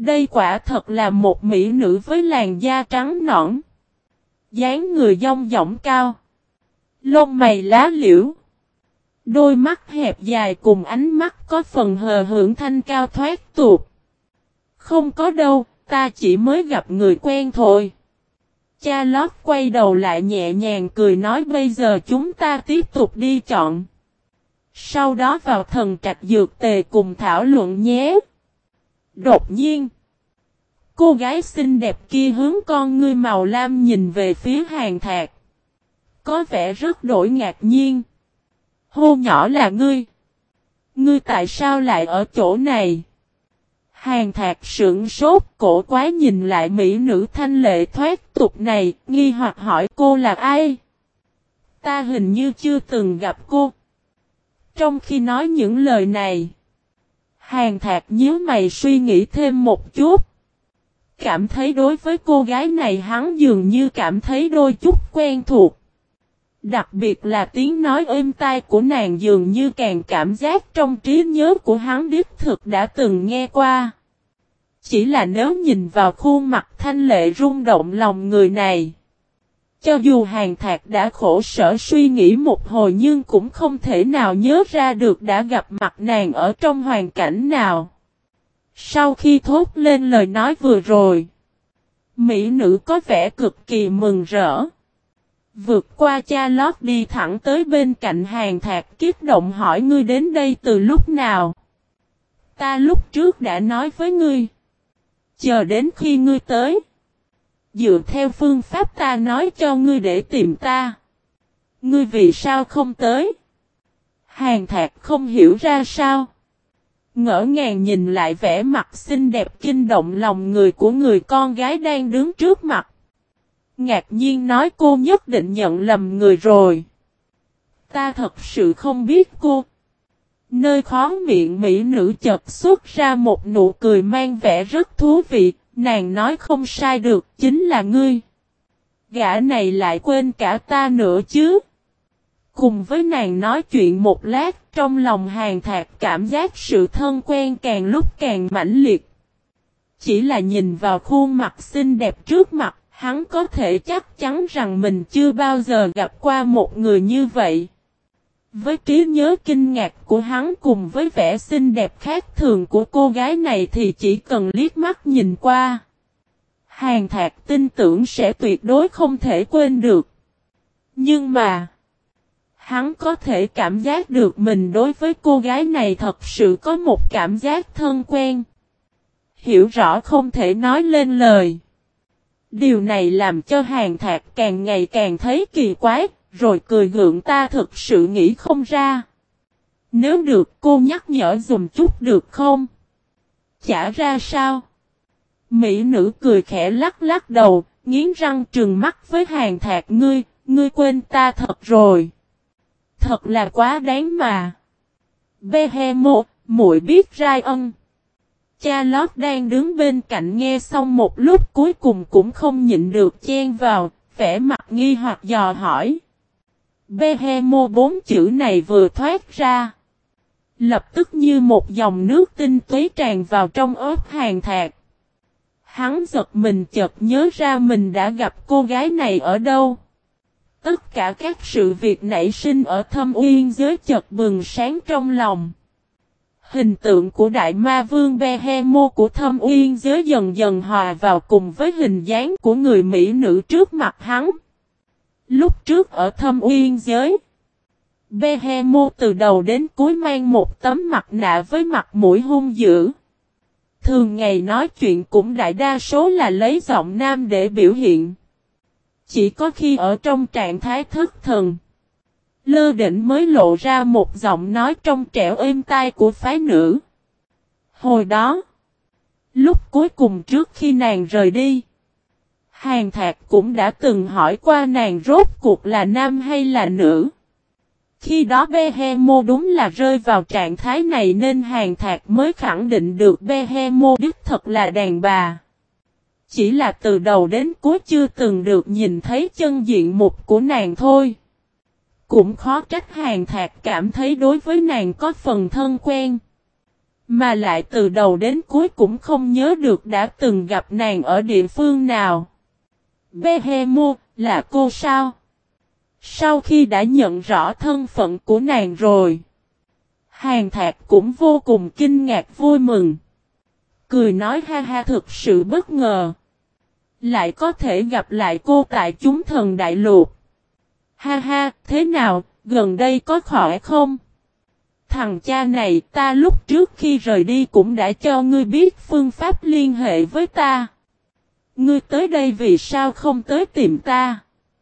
Đây quả thật là một mỹ nữ với làn da trắng nõn, dáng người dong dỏng cao, lông mày lá liễu, đôi mắt hẹp dài cùng ánh mắt có phần hờ hững thanh cao thoát tục. Không có đâu, ta chỉ mới gặp người quen thôi. Charlotte quay đầu lại nhẹ nhàng cười nói bây giờ chúng ta tiếp tục đi chọn. Sau đó vào thần trạch dược tề cùng thảo luận nhé. Đột nhiên, cô gái xinh đẹp kia hướng con ngươi màu lam nhìn về phía Hàn Thạc. Có vẻ rất đổi ngạc nhiên. Hô nhỏ là ngươi. Ngươi tại sao lại ở chỗ này? Hàn Thạc sững sốt cổ quái nhìn lại mỹ nữ thanh lệ thoát tục này, nghi hoặc hỏi cô là ai? Ta hình như chưa từng gặp cô. Trong khi nói những lời này, Hàn Thạc nhíu mày suy nghĩ thêm một chút. Cảm thấy đối với cô gái này hắn dường như cảm thấy đôi chút quen thuộc. Đặc biệt là tiếng nói êm tai của nàng dường như càng cảm giác trong trí nhớ của hắn đích thực đã từng nghe qua. Chỉ là nếu nhìn vào khuôn mặt thanh lệ rung động lòng người này. Cho dù Hàn Thạc đã khổ sở suy nghĩ một hồi nhưng cũng không thể nào nhớ ra được đã gặp mặt nàng ở trong hoàn cảnh nào. Sau khi thốt lên lời nói vừa rồi, mỹ nữ có vẻ cực kỳ mừng rỡ. Vượt qua Charlotte đi thẳng tới bên cạnh Hàn Thạc kích động hỏi ngươi đến đây từ lúc nào? Ta lúc trước đã nói với ngươi. Chờ đến khi ngươi tới. Dựa theo phương pháp ta nói cho ngươi để tìm ta. Ngươi vì sao không tới? Hàn Thạc không hiểu ra sao. Ngỡ ngàng nhìn lại vẻ mặt xinh đẹp kinh động lòng người của người con gái đang đứng trước mặt. Ngạc nhiên nói cô nhất định nhận lầm người rồi. Ta thật sự không biết cô. Nơi khó miệng mỹ nữ chợt xuất ra một nụ cười mang vẻ rất thú vị. Nàng nói không sai được, chính là ngươi. Gã này lại quên cả ta nữa chứ. Cùng với nàng nói chuyện một lát, trong lòng Hàn Thạc cảm giác sự thân quen càng lúc càng mãnh liệt. Chỉ là nhìn vào khuôn mặt xinh đẹp trước mặt, hắn có thể chắc chắn rằng mình chưa bao giờ gặp qua một người như vậy. Với trí nhớ kinh ngạc của hắn cùng với vẻ xinh đẹp khác thường của cô gái này thì chỉ cần liếc mắt nhìn qua. Hàn Thạc tin tưởng sẽ tuyệt đối không thể quên được. Nhưng mà, hắn có thể cảm giác được mình đối với cô gái này thật sự có một cảm giác thân quen. Hiểu rõ không thể nói lên lời. Điều này làm cho Hàn Thạc càng ngày càng thấy kỳ quái. Rồi cười gượng ta thực sự nghĩ không ra. Nếu được cô nhắc nhở dùm chút được không? Chả ra sao. Mỹ nữ cười khẽ lắc lắc đầu, nghiến răng trừng mắt với Hàn Thạc ngươi quên ta thật rồi. Thật là quá đáng mà. Behemoth, muội biết Ryan. Charlotte đang đứng bên cạnh nghe xong một lúc cuối cùng cũng không nhịn được chen vào, vẻ mặt nghi hoặc dò hỏi. Behemoth bốn chữ này vừa thoát ra. Lập tức như một dòng nước tinh túy tràn vào trong óc Hàn Thạc. Hắn giật mình chợt nhớ ra mình đã gặp cô gái này ở đâu. Tất cả các sự việc nảy sinh ở Thâm Uyên giới chợt bừng sáng trong lòng. Hình tượng của Đại Ma Vương Behemoth của Thâm Uyên giới dần dần hòa vào cùng với hình dáng của người mỹ nữ trước mặt hắn. Lúc trước ở Thâm Uyên giới, Behemoth từ đầu đến cuối mang một tấm mặt nạ với mặt mũi hung dữ. Thường ngày nói chuyện cũng đại đa số là lấy giọng nam để biểu hiện. Chỉ có khi ở trong trạng thái thất thần, lơ đễnh mới lộ ra một giọng nói trong trẻo êm tai của phái nữ. Hồi đó, lúc cuối cùng trước khi nàng rời đi, Hàn Thạc cũng đã từng hỏi qua nàng rốt cuộc là nam hay là nữ. Khi đó Behemoth đúng là rơi vào trạng thái này nên Hàn Thạc mới khẳng định được Behemoth đích thật là đàn bà. Chỉ là từ đầu đến cuối chưa từng được nhìn thấy chân diện mục của nàng thôi. Cũng khó trách Hàn Thạc cảm thấy đối với nàng có phần thân quen. Mà lại từ đầu đến cuối cũng không nhớ được đã từng gặp nàng ở địa phương nào. Behemoth, là cô sao? Sau khi đã nhận rõ thân phận của nàng rồi, Hàn Thạc cũng vô cùng kinh ngạc vui mừng. Cười nói ha ha, thực sự bất ngờ. Lại có thể gặp lại cô tại chúng thần đại lục. Ha ha, thế nào, gần đây có khỏe không? Thằng cha này, ta lúc trước khi rời đi cũng đã cho ngươi biết phương pháp liên hệ với ta. Ngươi tới đây vì sao không tới tìm ta?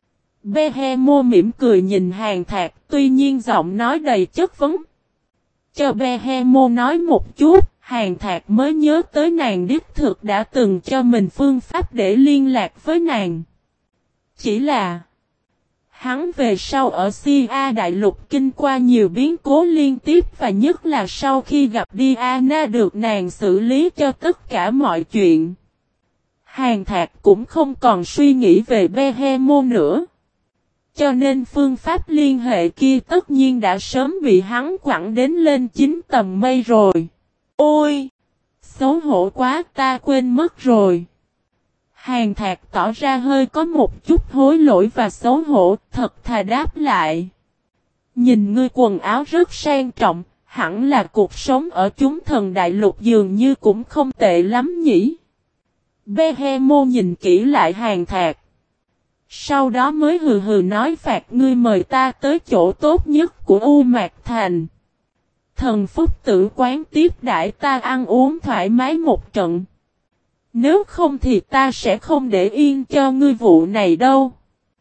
Behemoth mỉm cười nhìn Hàn Thạc, tuy nhiên giọng nói đầy chất vấn. Cho Behemoth nói một chút, Hàn Thạc mới nhớ tới nàng đích thực đã từng cho mình phương pháp để liên lạc với nàng. Chỉ là hắn về sau ở Sia Đại Lục kinh qua nhiều biến cố liên tiếp và nhất là sau khi gặp Diana được nàng xử lý cho tất cả mọi chuyện. Hàn Thạc cũng không còn suy nghĩ về Behemoth nữa. Cho nên phương pháp liên hệ kia tất nhiên đã sớm bị hắn quẳng đến lên 9 tầng mây rồi. Ôi! Xấu hổ quá, ta quên mất rồi. Hàn Thạc tỏ ra hơi có một chút hối lỗi và xấu hổ, thật thà đáp lại. Nhìn ngươi quần áo rất sang trọng, hẳn là cuộc sống ở chúng thần đại lục dường như cũng không tệ lắm nhỉ. Behemoth nhìn kỹ lại Hàn Thạc. Sau đó mới hừ hừ nói, phạt ngươi mời ta tới chỗ tốt nhất của U Mạc Thành. Thần Phúc Tử quán tiếp đãi ta ăn uống thoải mái một trận. Nếu không thì ta sẽ không để yên cho ngươi vụ này đâu.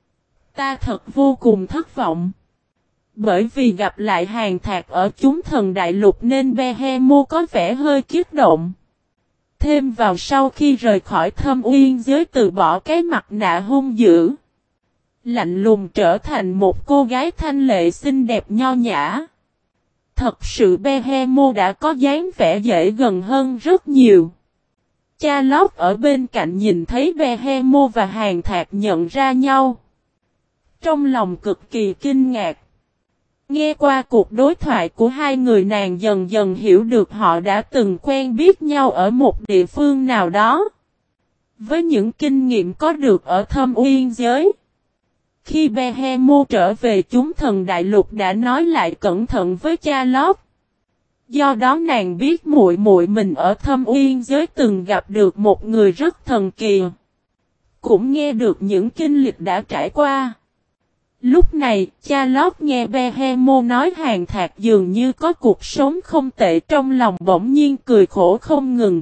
Ta thật vô cùng thất vọng. Bởi vì gặp lại Hàn Thạc ở chúng thần đại lục nên Behemoth có vẻ hơi kích động. Thêm vào sau khi rời khỏi Thâm Uyên giới từ bỏ cái mặt nạ hung dữ. Lạnh lùng trở thành một cô gái thanh lệ xinh đẹp nho nhã. Thật sự Behemoth đã có dáng vẻ dễ gần hơn rất nhiều. Charlotte ở bên cạnh nhìn thấy Behemoth và Hàn Thạc nhận ra nhau. Trong lòng cực kỳ kinh ngạc. Nghe qua cuộc đối thoại của hai người, nàng dần dần hiểu được họ đã từng quen biết nhau ở một địa phương nào đó. Với những kinh nghiệm có được ở Thâm Uyên giới. Khi Behemoth trở về chúng thần đại lục đã nói lại cẩn thận với Charlotte. Do đó nàng biết muội muội mình ở Thâm Uyên giới từng gặp được một người rất thần kỳ. Cũng nghe được những kinh lịch đã trải qua. Lúc này, Charlotte nghe Behemoth nói Hàn Thạc dường như có cuộc sống không tệ, trong lòng bỗng nhiên cười khổ không ngừng.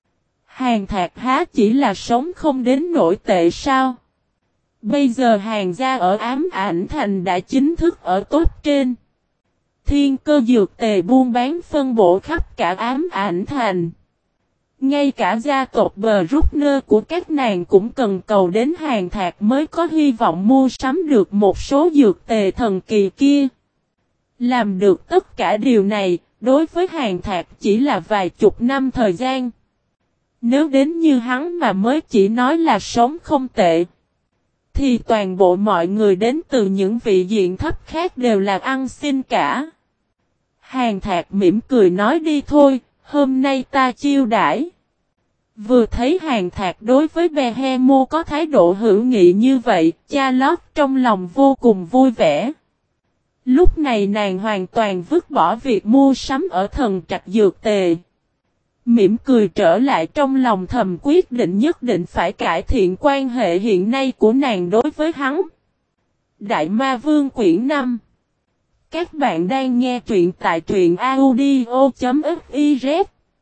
Hàn Thạc há chỉ là sống không đến nổi tệ sao? Bây giờ Hàn gia ở Ám Ảnh Thành đã chính thức ở top trên. Thiên cơ dược tề buôn bán phân bổ khắp cả Ám Ảnh Thành. Ngay cả gia tộc Brugner của các nàng cũng cần cầu đến Hàn Thạc mới có hy vọng mua sắm được một số dược tề thần kỳ kia. Làm được tất cả điều này, đối với Hàn Thạc chỉ là vài chục năm thời gian. Nếu đến như hắn mà mới chỉ nói là sống không tệ, thì toàn bộ mọi người đến từ những vị diện thấp khác đều là ăn xin cả. Hàn Thạc mỉm cười nói, đi thôi, hôm nay ta chiêu đãi. Vừa thấy Hàn Thạc đối với Behemoth có thái độ hữu nghị như vậy, Charlotte trong lòng vô cùng vui vẻ. Lúc này nàng hoàn toàn vứt bỏ việc mua sắm ở thần trạch dược tề. Mỉm cười trở lại, trong lòng thầm quyết định nhất định phải cải thiện quan hệ hiện nay của nàng đối với hắn. Đại Ma Vương quyển 5. Các bạn đang nghe truyện tại truyện audio.fiz.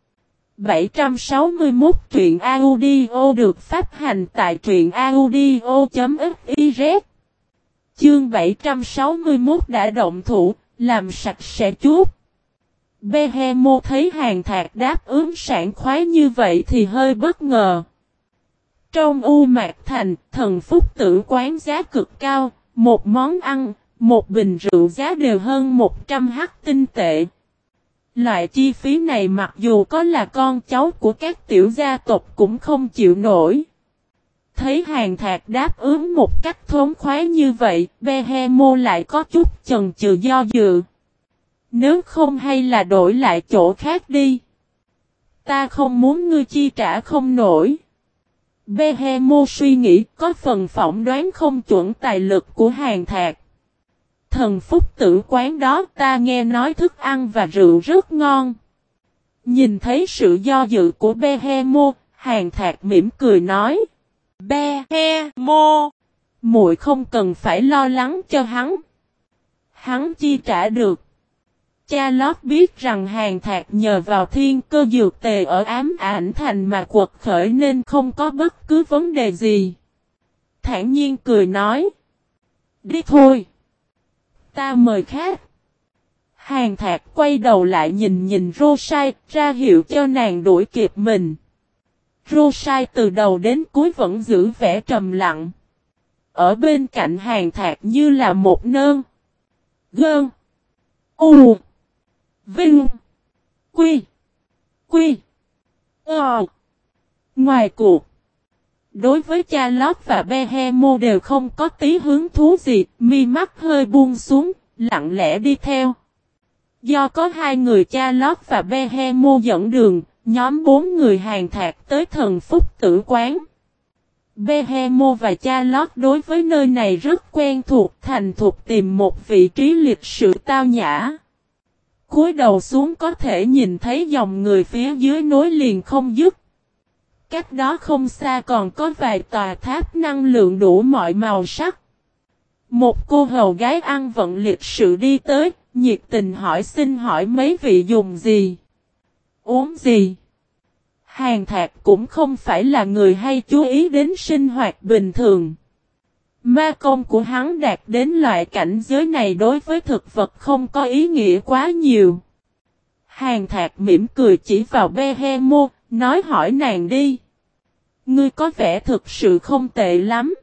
761 truyện audio được phát hành tại truyện audio.fiz. Chương 761 đã động thủ, làm sạch sẽ chút. Behemoth thấy Hàn Thạc đáp ứng sảng khoái như vậy thì hơi bất ngờ. Trong U Mạc Thành, Thần Phúc Tử quán giá cực cao, một món ăn, một bình rượu giá đều hơn 100 hắc tinh tệ. Loại chi phí này mặc dù có là con cháu của các tiểu gia tộc cũng không chịu nổi. Thấy Hàn Thạc đáp ứng một cách thống khoái như vậy, Behemoth lại có chút chần chừ do dự. Nếu không hay là đổi lại chỗ khác đi. Ta không muốn ngươi chi trả không nổi. Behemo suy nghĩ có phần phỏng đoán không chuẩn tài lực của Hàn Thạc. Thần phúc tử quán đó ta nghe nói thức ăn và rượu rất ngon. Nhìn thấy sự do dự của Behemo, Hàn Thạc mỉm cười nói. Behemo, muội không cần phải lo lắng cho hắn. Hắn chi trả được. Cha lót biết rằng Hàn Thạc nhờ vào thiên cơ dược tề ở ám ảnh thành mà quật khởi nên không có bất cứ vấn đề gì. Thản nhiên cười nói. Đi thôi. Ta mời khách. Hàn Thạc quay đầu lại nhìn Rosai ra hiệu cho nàng đuổi kịp mình. Rosai từ đầu đến cuối vẫn giữ vẻ trầm lặng. Ở bên cạnh Hàn Thạc như là một nơn. Gơn. U. Vinh. Quy. Quy. Ngoài cuộc. Đối với cha lót và Behemo đều không có tí hứng thú gì. Mi mắt hơi buông xuống. Lặng lẽ đi theo. Do có hai người cha lót và Behemo dẫn đường. Nhóm 4 người Hàn Thạc tới thần phúc tử quán. Behemo và cha lót đối với nơi này rất quen thuộc, thành thục tìm một vị trí lịch sự tao nhã. Cúi đầu xuống có thể nhìn thấy dòng người phía dưới nối liền không dứt. Cách đó không xa còn có vài tòa tháp năng lượng đủ mọi màu sắc. Một cô hầu gái ăn vận lịch sự đi tới, nhiệt tình xin hỏi mấy vị dùng gì, uống gì. Hàn Thạc cũng không phải là người hay chú ý đến sinh hoạt bình thường. Ma công của hắn đạt đến loại cảnh giới này đối với thực vật không có ý nghĩa quá nhiều. Hàn Thạc mỉm cười chỉ vào Behemo, nói hỏi nàng đi. Ngươi có vẻ thực sự không tệ lắm.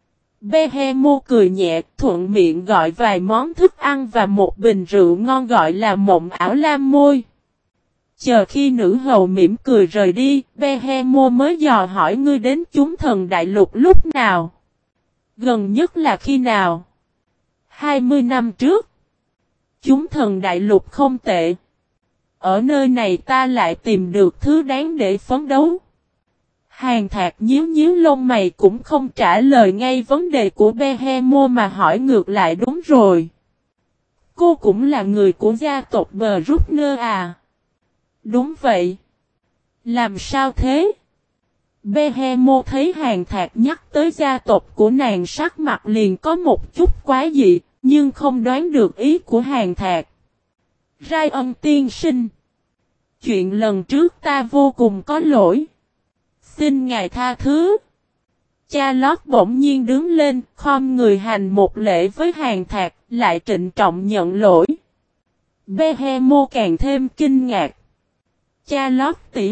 Behemo cười nhẹ, thuận miệng gọi vài món thức ăn và một bình rượu ngon gọi là mộng ảo lam môi. Chờ khi nữ hầu mỉm cười rời đi, Behemo mới dò hỏi ngươi đến chúng thần đại lục lúc nào. Gần nhất là khi nào? 20 năm trước. Chúng thần đại lục không tệ. Ở nơi này ta lại tìm được thứ đáng để phấn đấu. Hàn Thạc nhíu lông mày cũng không trả lời ngay vấn đề của Behemo mà hỏi ngược lại đúng rồi. Cô cũng là người của gia tộc Brugner à? Đúng vậy. Làm sao thế? Behemo thấy Hàn Thạc nhắc tới gia tộc của nàng sắc mặt liền có một chút quái dị, nhưng không đoán được ý của Hàn Thạc. Rai ân tiên sinh. Chuyện lần trước ta vô cùng có lỗi. Xin ngài tha thứ. Cha lót bỗng nhiên đứng lên, khom người hành một lễ với Hàn Thạc, lại trịnh trọng nhận lỗi. Behemo càng thêm kinh ngạc. Cha lót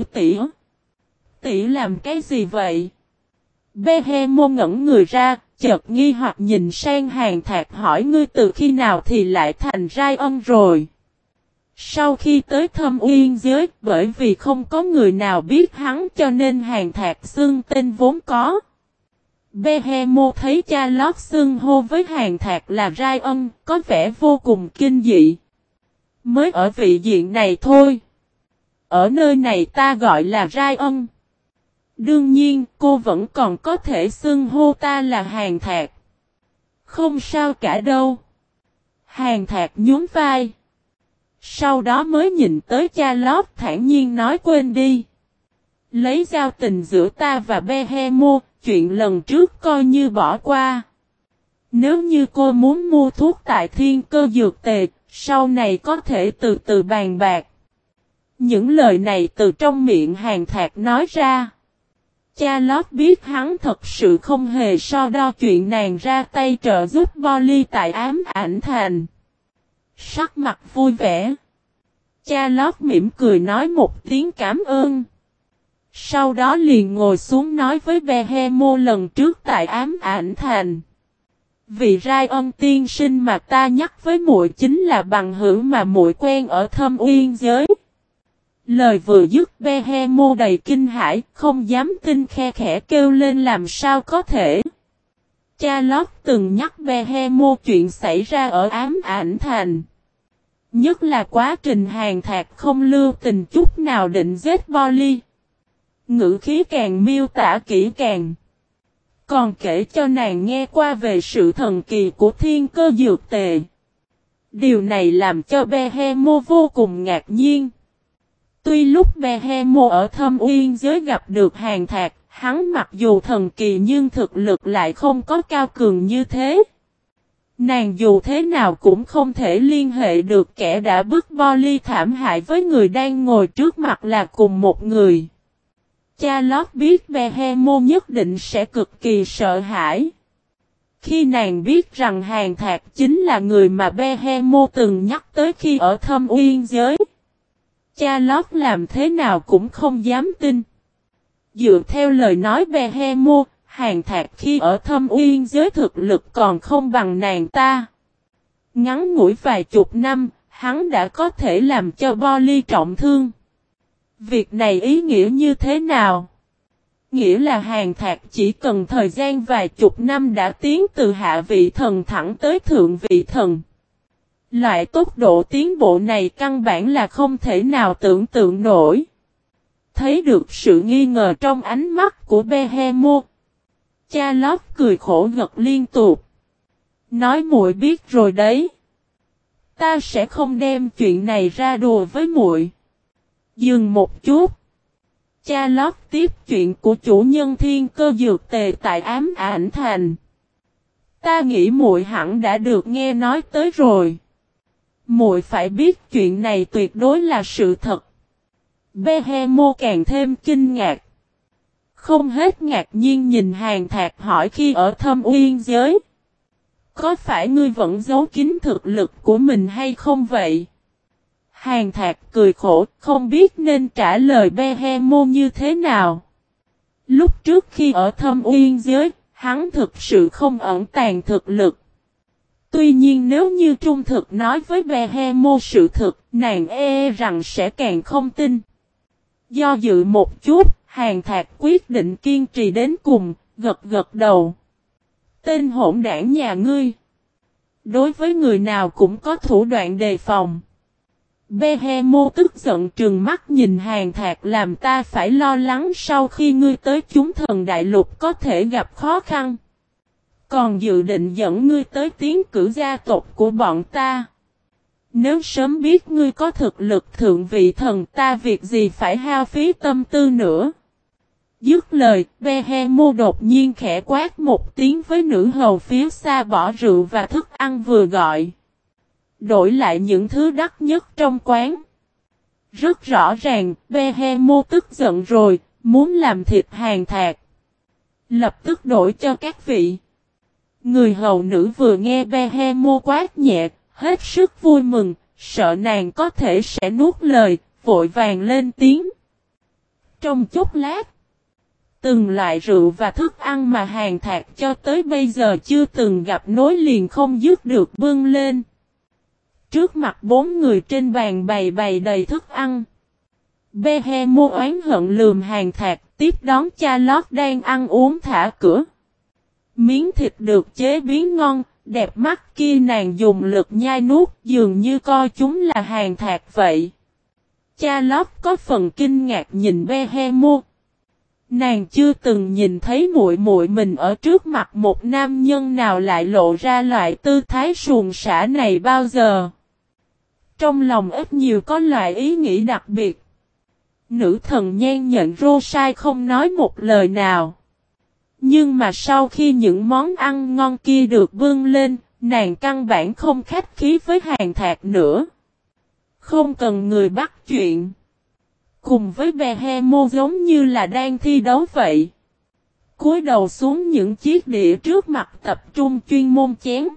tỷ làm cái gì vậy? Behemo ngẩn người ra, chợt nghi hoặc nhìn sang Hàn Thạc hỏi ngươi từ khi nào thì lại thành Rai ân rồi. Sau khi tới Thâm Uyên giới, bởi vì không có người nào biết hắn cho nên Hàn Thạc xưng tên vốn có. Behemo thấy cha lót xưng hô với Hàn Thạc là Rai ân, có vẻ vô cùng kinh dị. Mới ở vị diện này thôi. Ở nơi này ta gọi là Rai ân. Đương nhiên, cô vẫn còn có thể xưng hô ta là Hàn Thạc. Không sao cả đâu. Hàn Thạc nhún vai. Sau đó mới nhìn tới cha lót thản nhiên nói quên đi. Lấy giao tình giữa ta và Behemo, chuyện lần trước coi như bỏ qua. Nếu như cô muốn mua thuốc tại thiên cơ dược tề, sau này có thể từ từ bàn bạc. Những lời này từ trong miệng Hàn Thạc nói ra. Cha lót biết hắn thật sự không hề so đo chuyện nàng ra tay trợ giúp Bolly tại ám ảnh thành. Sắc mặt vui vẻ. Cha lót mỉm cười nói một tiếng cảm ơn. Sau đó liền ngồi xuống nói với Behemo lần trước tại ám ảnh thành. Vì Rai ân tiên sinh mà ta nhắc với muội chính là bằng hữu mà muội quen ở Thâm Uyên giới. Lời vừa dứt Behemo đầy kinh hãi, không dám tin khe khẽ kêu lên làm sao có thể. Cha lót từng nhắc Behemo chuyện xảy ra ở ám ảnh thành. Nhất là quá trình Hàn Thạc không lưu tình chút nào định giết Bolly. Ngữ khí càng miêu tả kỹ càng. Còn kể cho nàng nghe qua về sự thần kỳ của thiên cơ dược tề. Điều này làm cho Behemoth vô cùng ngạc nhiên. Tuy lúc Behemoth ở Thâm Uyên giới gặp được Hàn Thạc, hắn mặc dù thần kỳ nhưng thực lực lại không có cao cường như thế. Nàng dù thế nào cũng không thể liên hệ được kẻ đã bức Bolly thảm hại với người đang ngồi trước mặt là cùng một người. Charlotte biết Behemoth nhất định sẽ cực kỳ sợ hãi. Khi nàng biết rằng Hàn Thạc chính là người mà Behemoth từng nhắc tới khi ở Thâm Uyên giới. Charlotte làm thế nào cũng không dám tin. Dựa theo lời nói Behemoth, Hàn Thạc khi ở Thâm Uyên giới thực lực còn không bằng nàng ta. Ngắn ngủi vài chục năm, hắn đã có thể làm cho Bolly trọng thương. Việc này ý nghĩa như thế nào? Nghĩa là Hàn Thạc chỉ cần thời gian vài chục năm đã tiến từ hạ vị thần thẳng tới thượng vị thần. Loại tốc độ tiến bộ này căn bản là không thể nào tưởng tượng nổi. Thấy được sự nghi ngờ trong ánh mắt của Behemoth, Charlotte cười khổ gật liên tục. Nói muội biết rồi đấy. Ta sẽ không đem chuyện này ra đùa với muội. Dừng một chút. Charlotte tiếp chuyện của chủ nhân thiên cơ dược tề tại Ám Ảnh Thành. Ta nghĩ muội hẳn đã được nghe nói tới rồi. Muội phải biết chuyện này tuyệt đối là sự thật. Behemoth càng thêm kinh ngạc. Không hết ngạc nhiên nhìn Hàn Thạc hỏi khi ở Thâm Uyên giới. Có phải ngươi vẫn giấu kín thực lực của mình hay không vậy? Hàn Thạc cười khổ, không biết nên trả lời Behemoth như thế nào. Lúc trước khi ở Thâm Uyên giới, hắn thực sự không ẩn tàng thực lực. Tuy nhiên nếu như trung thực nói với Behemoth sự thực, nàng rằng sẽ càng không tin. Do dự một chút, Hàn Thạc quyết định kiên trì đến cùng, gật gật đầu. Tên hỗn đảng nhà ngươi. Đối với người nào cũng có thủ đoạn đề phòng. Behemoth tức giận trừng mắt nhìn Hàn Thạc làm ta phải lo lắng sau khi ngươi tới chúng thần đại lục có thể gặp khó khăn. Còn dự định dẫn ngươi tới tiến cử gia tộc của bọn ta. Nếu sớm biết ngươi có thực lực thượng vị thần ta việc gì phải hao phí tâm tư nữa. Dứt lời, Behemoth đột nhiên khẽ quát một tiếng với nữ hầu phía xa bỏ rượu và thức ăn vừa gọi. Đổi lại những thứ đắt nhất trong quán. Rất rõ ràng, Behemoth tức giận rồi, muốn làm thịt Hàn Thạc. Lập tức đổi cho các vị. Người hầu nữ vừa nghe Behemoth quát nhẹ, hết sức vui mừng, sợ nàng có thể sẽ nuốt lời, vội vàng lên tiếng. Trong chốc lát, từng loại rượu và thức ăn mà Hàn Thạc cho tới bây giờ chưa từng gặp nối liền không dứt được bưng lên. Trước mặt bốn người trên bàn bày đầy thức ăn. Behemoth oán hận lườm Hàn Thạc tiếp đón Charlotte đang ăn uống thả cửa. Miếng thịt được chế biến ngon, đẹp mắt kia nàng dùng lực nhai nuốt dường như coi chúng là Hàn Thạc vậy. Charlotte có phần kinh ngạc nhìn Behemoth. Nàng chưa từng nhìn thấy muội muội mình ở trước mặt một nam nhân nào lại lộ ra loại tư thái suồng sã này bao giờ. Trong lòng ít nhiều có loại ý nghĩ đặc biệt. Nữ thần nhan nhận Rosai không nói một lời nào. Nhưng mà sau khi những món ăn ngon kia được bưng lên, nàng căn bản không khách khí với Hàn Thạc nữa. Không cần người bắt chuyện. Cùng với Behemoth giống như là đang thi đấu vậy. Cúi đầu xuống những chiếc đĩa trước mặt tập trung chuyên môn chén.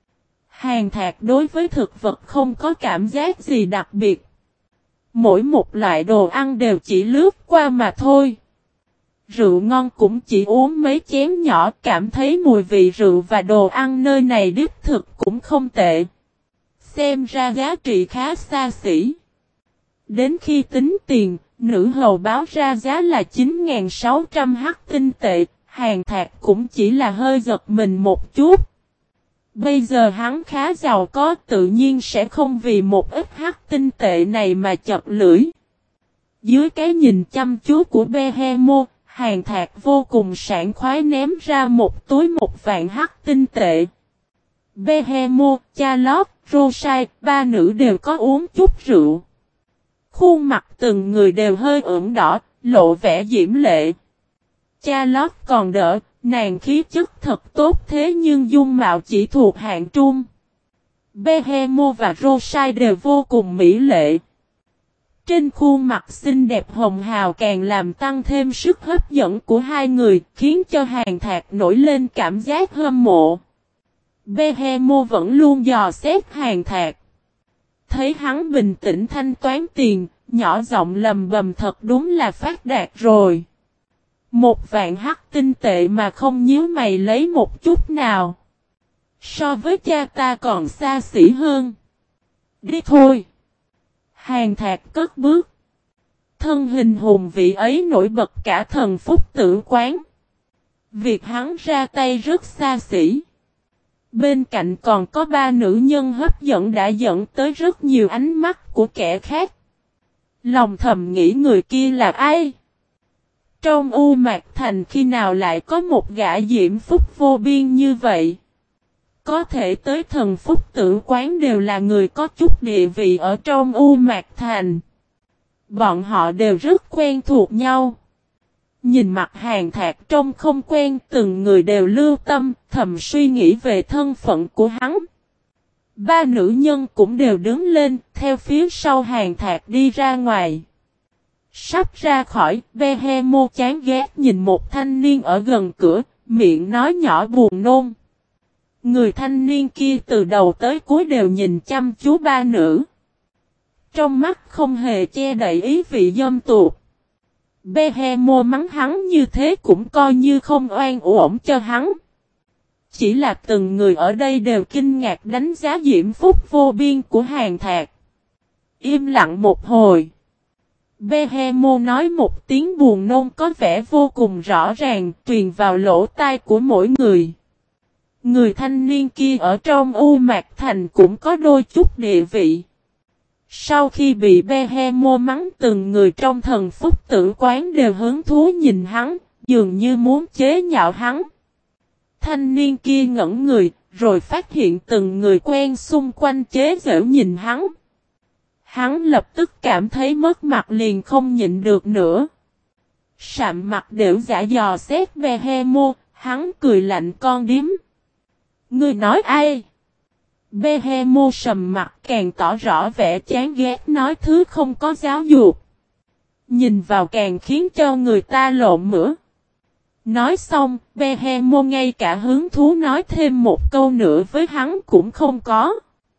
Hàn Thạc đối với thực vật không có cảm giác gì đặc biệt. Mỗi một loại đồ ăn đều chỉ lướt qua mà thôi. Rượu ngon cũng chỉ uống mấy chén nhỏ, cảm thấy mùi vị rượu và đồ ăn nơi này đích thực cũng không tệ. Xem ra giá trị khá xa xỉ. Đến khi tính tiền, nữ hầu báo ra giá là 9.600 hắc tinh tệ, Hàn Thạc cũng chỉ là hơi giật mình một chút. Bây giờ hắn khá giàu có, tự nhiên sẽ không vì một ít hắc tinh tệ này mà chật lưỡi. Dưới cái nhìn chăm chú của Behemoth, Hàn Thạc vô cùng sảng khoái ném ra một túi 1.000 hắc tinh tệ. Behemoth, Charlotte, Rosyth, ba nữ đều có uống chút rượu. Khuôn mặt từng người đều hơi ửng đỏ, lộ vẻ diễm lệ. Charlotte còn đỡ, nàng khí chất thật tốt thế nhưng dung mạo chỉ thuộc hạng trung. Behemoth và Rosyth đều vô cùng mỹ lệ. Trên khuôn mặt xinh đẹp hồng hào càng làm tăng thêm sức hấp dẫn của hai người, khiến cho Hàn Thạc nổi lên cảm giác hâm mộ. Behemoth vẫn luôn dò xét Hàn Thạc. Thấy hắn bình tĩnh thanh toán tiền, nhỏ giọng lầm bầm thật đúng là phát đạt rồi. 1.000 hắc tinh tệ mà không nhíu mày lấy một chút nào. So với cha ta còn xa xỉ hơn. Đi thôi. Hàn Thạc cất bước. Thân hình hùng vị ấy nổi bật cả thần phúc tử quán. Việc hắn ra tay rất xa xỉ. Bên cạnh còn có ba nữ nhân hấp dẫn đã dẫn tới rất nhiều ánh mắt của kẻ khác. Lòng thầm nghĩ người kia là ai? Trong U Mạc Thành khi nào lại có một gã diễm phúc vô biên như vậy? Có thể tới thần phúc tử quán đều là người có chút địa vị ở trong U Mạc Thành. Bọn họ đều rất quen thuộc nhau. Nhìn mặt Hàn Thạc trông không quen, từng người đều lưu tâm, thầm suy nghĩ về thân phận của hắn. Ba nữ nhân cũng đều đứng lên, theo phía sau Hàn Thạc đi ra ngoài. Sắp ra khỏi, Behemoth chán ghét nhìn một thanh niên ở gần cửa, miệng nói nhỏ buồn nôn. Người thanh niên kia từ đầu tới cuối đều nhìn chăm chú ba nữ. Trong mắt không hề che đậy ý vị dâm tuột. Behemoth mắng hắn như thế cũng coi như không oan uổng cho hắn. Chỉ là từng người ở đây đều kinh ngạc đánh giá diễm phúc vô biên của Hàn Thạc. Im lặng một hồi. Behemoth nói một tiếng buồn nôn có vẻ vô cùng rõ ràng truyền vào lỗ tai của mỗi người. Người thanh niên kia ở trong U Mạc Thành cũng có đôi chút địa vị. Sau khi bị Behemoth mắng từng người trong thần phúc tử quán đều hứng thú nhìn hắn, dường như muốn chế nhạo hắn. Thanh niên kia ngẩn người, rồi phát hiện từng người quen xung quanh chế giễu nhìn hắn. Hắn lập tức cảm thấy mất mặt liền không nhịn được nữa. Sạm mặt đều giả dò xét Behemoth, hắn cười lạnh con điếm. Ngươi nói ai? Behemoth sầm mặt càng tỏ rõ vẻ chán ghét nói thứ không có giáo dục. Nhìn vào càng khiến cho người ta lộn mửa. Nói xong, Behemoth ngay cả hứng thú nói thêm một câu nữa với hắn cũng không có.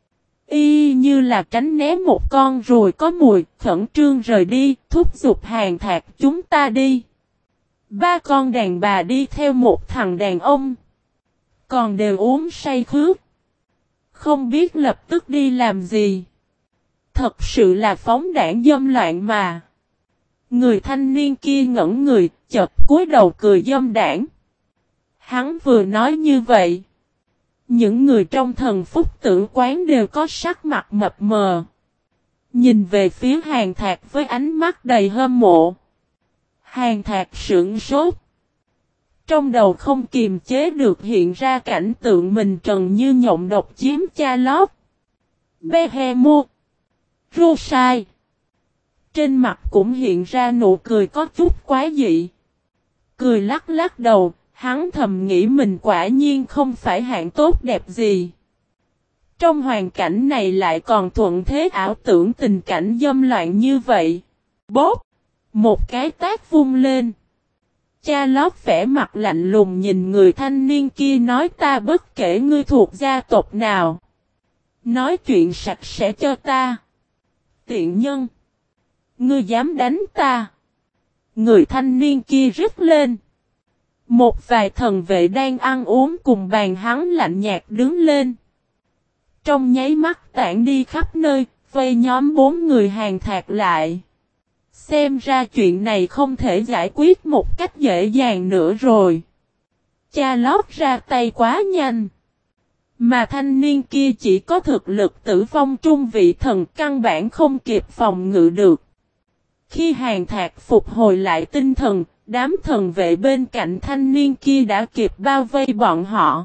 Y như là tránh né một con ruồi có mùi, khẩn trương rời đi, thúc giục Hàn Thạc chúng ta đi. Ba con đàn bà đi theo một thằng đàn ông. Còn đều uống say khướt. Không biết lập tức đi làm gì. Thật sự là phóng đảng dâm loạn mà. Người thanh niên kia ngẩn người, chợt cúi đầu cười dâm đảng. Hắn vừa nói như vậy. Những người trong thần phúc tử quán đều có sắc mặt mập mờ. Nhìn về phía Hàn Thạc với ánh mắt đầy hâm mộ. Hàn Thạc sững sốt. Trong đầu không kiềm chế được hiện ra cảnh tượng mình trần như nhộng độc chiếm Charlotte, Behemoth, Rosyth. Trên mặt cũng hiện ra nụ cười có chút quái dị. Cười lắc lắc đầu, hắn thầm nghĩ mình quả nhiên không phải hạng tốt đẹp gì. Trong hoàn cảnh này lại còn thuận thế ảo tưởng tình cảnh dâm loạn như vậy. Bốp! Một cái tát vung lên. Charlotte vẻ mặt lạnh lùng nhìn người thanh niên kia nói ta bất kể ngươi thuộc gia tộc nào. Nói chuyện sạch sẽ cho ta. Tiện nhân! Ngươi dám đánh ta. Người thanh niên kia rít lên. Một vài thần vệ đang ăn uống cùng bàn hắn lạnh nhạt đứng lên. Trong nháy mắt tản đi khắp nơi, vây nhóm 4 người Hàn Thạc lại. Xem ra chuyện này không thể giải quyết một cách dễ dàng nữa rồi. Charlotte ra tay quá nhanh. Mà thanh niên kia chỉ có thực lực tử vong trung vị thần, căn bản không kịp phòng ngự được. Khi Hàn Thạc phục hồi lại tinh thần, đám thần vệ bên cạnh thanh niên kia đã kịp bao vây bọn họ.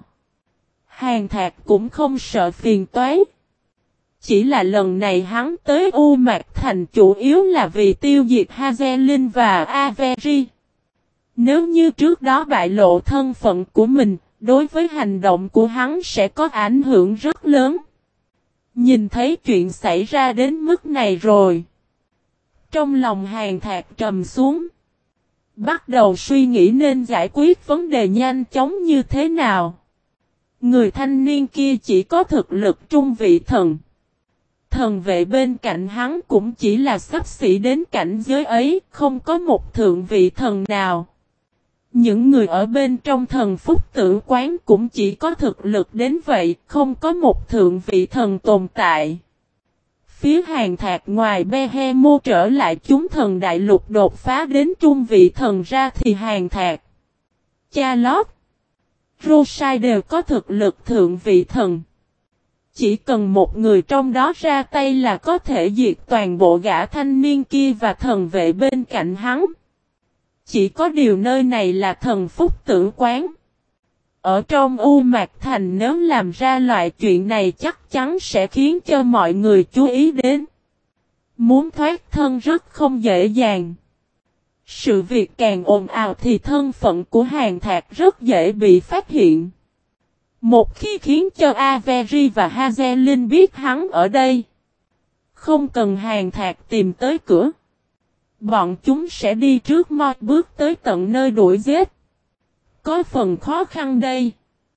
Hàn Thạc cũng không sợ phiền toái. Chỉ là lần này hắn tới U Mạc Thành chủ yếu là vì tiêu diệt Hazelin và Avery. Nếu như trước đó bại lộ thân phận của mình, đối với hành động của hắn sẽ có ảnh hưởng rất lớn. Nhìn thấy chuyện xảy ra đến mức này rồi. Trong lòng Hàn Thạc trầm xuống. Bắt đầu suy nghĩ nên giải quyết vấn đề nhanh chóng như thế nào. Người thanh niên kia chỉ có thực lực trung vị thần. Thần vệ bên cạnh hắn cũng chỉ là xấp xỉ đến cảnh giới ấy, không có một thượng vị thần nào. Những người ở bên trong thần phúc tử quán cũng chỉ có thực lực đến vậy, không có một thượng vị thần tồn tại. Phía Hàn Thạc ngoài Behemoth trở lại chúng thần đại lục đột phá đến trung vị thần ra thì Hàn Thạc, Charlotte, Rosai đều có thực lực thượng vị thần. Chỉ cần một người trong đó ra tay là có thể diệt toàn bộ gã thanh niên kia và thần vệ bên cạnh hắn. Chỉ có điều nơi này là thần phúc tử quán. Ở trong U Mạc Thành nếu làm ra loại chuyện này chắc chắn sẽ khiến cho mọi người chú ý đến. Muốn thoát thân rất không dễ dàng. Sự việc càng ồn ào thì thân phận của Hàn Thạc rất dễ bị phát hiện. Một khi khiến cho Avery và Hazelin biết hắn ở đây, không cần Hàn Thạc tìm tới cửa, bọn chúng sẽ đi trước một bước tới tận nơi đuổi giết. Có phần khó khăn đây.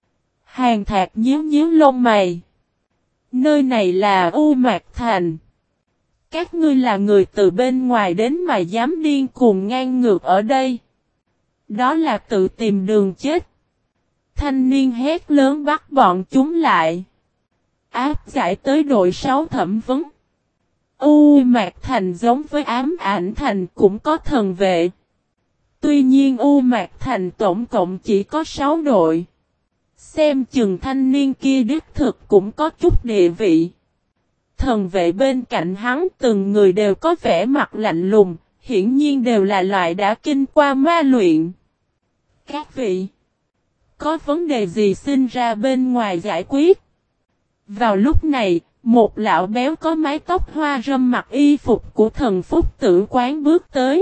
Hàn Thạc nhíu nhíu lông mày. Nơi này là U Mạc Thành. Các ngươi là người từ bên ngoài đến mà dám điên cuồng ngang ngược ở đây. Đó là tự tìm đường chết. Thanh niên hét lớn bắt bọn chúng lại. Áp giải tới đội 6 thẩm vấn. U Mạc Thành giống với Ám Ảnh Thành cũng có thần vệ. Tuy nhiên U Mạc Thành tổng cộng chỉ có 6 đội. Xem chừng thanh niên kia đích thực cũng có chút địa vị. Thần vệ bên cạnh hắn từng người đều có vẻ mặt lạnh lùng, hiển nhiên đều là loại đã kinh qua ma luyện. Các vị, có vấn đề gì sinh ra bên ngoài giải quyết? Vào lúc này, một lão béo có mái tóc hoa râm mặc y phục của thần phúc tử quán bước tới.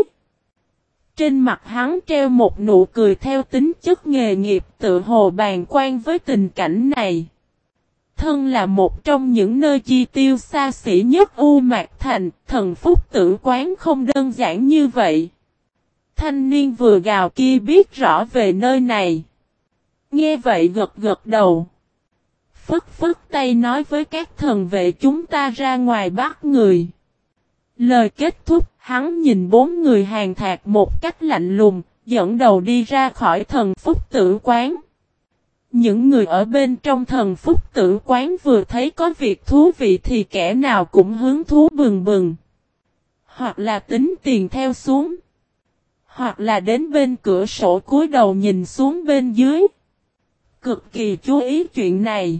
Trên mặt hắn treo một nụ cười theo tính chất nghề nghiệp tự hồ bàng quan với tình cảnh này. Thân là một trong những nơi chi tiêu xa xỉ nhất U Mạc Thành, thần phúc tử quán không đơn giản như vậy. Thanh niên vừa gào kia biết rõ về nơi này. Nghe vậy gật gật đầu. Phất phất tay nói với các thần vệ chúng ta ra ngoài bắt người. Lời kết thúc, hắn nhìn 4 người Hàn Thạc một cách lạnh lùng, dẫn đầu đi ra khỏi thần phúc tử quán. Những người ở bên trong thần phúc tử quán vừa thấy có việc thú vị thì kẻ nào cũng hứng thú bừng bừng. Hoặc là tính tiền theo xuống. Hoặc là đến bên cửa sổ cúi đầu nhìn xuống bên dưới. Cực kỳ chú ý chuyện này.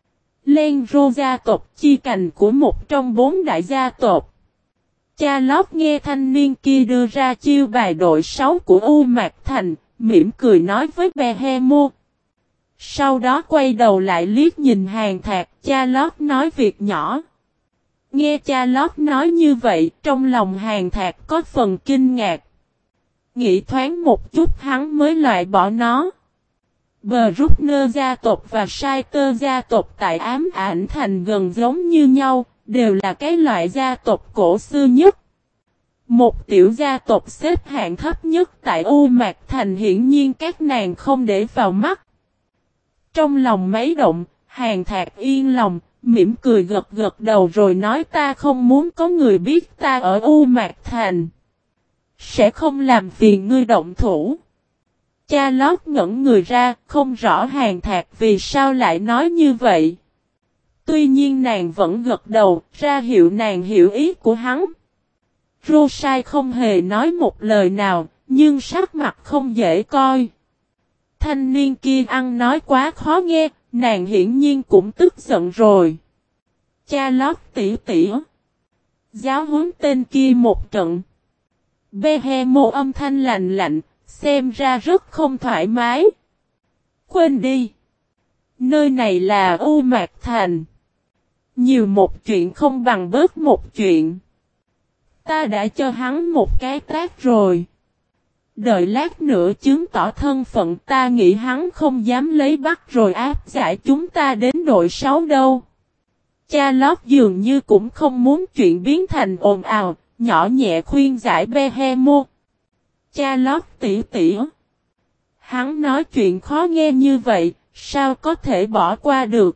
Lenro gia tộc chi cành của một trong 4 đại gia tộc. Charlotte nghe thanh niên kia đưa ra chiêu bài đội 6 của U Mạc Thành, mỉm cười nói với Behemoth. Sau đó quay đầu lại liếc nhìn Hàn Thạc, Charlotte nói việc nhỏ. Nghe Charlotte nói như vậy, trong lòng Hàn Thạc có phần kinh ngạc. Nghĩ thoáng một chút hắn mới loại bỏ nó. Bruckner gia tộc và Saiter gia tộc tại Ám Ảnh Thành gần giống như nhau, đều là cái loại gia tộc cổ xưa nhất. Một tiểu gia tộc xếp hạng thấp nhất tại U Mạc Thành hiển nhiên các nàng không để vào mắt. Trong lòng mấy động, Hàn Thạc yên lòng, mỉm cười gật gật đầu rồi nói ta không muốn có người biết ta ở U Mạc Thành. Sẽ không làm phiền ngươi động thủ. Charlotte ngẩn người ra, không rõ Hàn Thạc vì sao lại nói như vậy. Tuy nhiên nàng vẫn gật đầu, ra hiệu nàng hiểu ý của hắn. Rosai không hề nói một lời nào, nhưng sắc mặt không dễ coi. Thanh niên kia ăn nói quá khó nghe, nàng hiển nhiên cũng tức giận rồi. Cha lót tỉ tỉ. Giáo huấn tên kia một trận. Behemo âm thanh lạnh lạnh, xem ra rất không thoải mái. Quên đi. Nơi này là U Mạc Thành. Nhiều một chuyện không bằng bớt một chuyện. Ta đã cho hắn một cái tát rồi. Đợi lát nữa chứng tỏ thân phận, ta nghĩ hắn không dám lấy bắt rồi áp giải chúng ta đến đội 6 đâu. Cha lót dường như cũng không muốn chuyện biến thành ồn ào, nhỏ nhẹ khuyên giải Behemo. Cha lót tỉ tỉ. Hắn nói chuyện khó nghe như vậy, sao có thể bỏ qua được.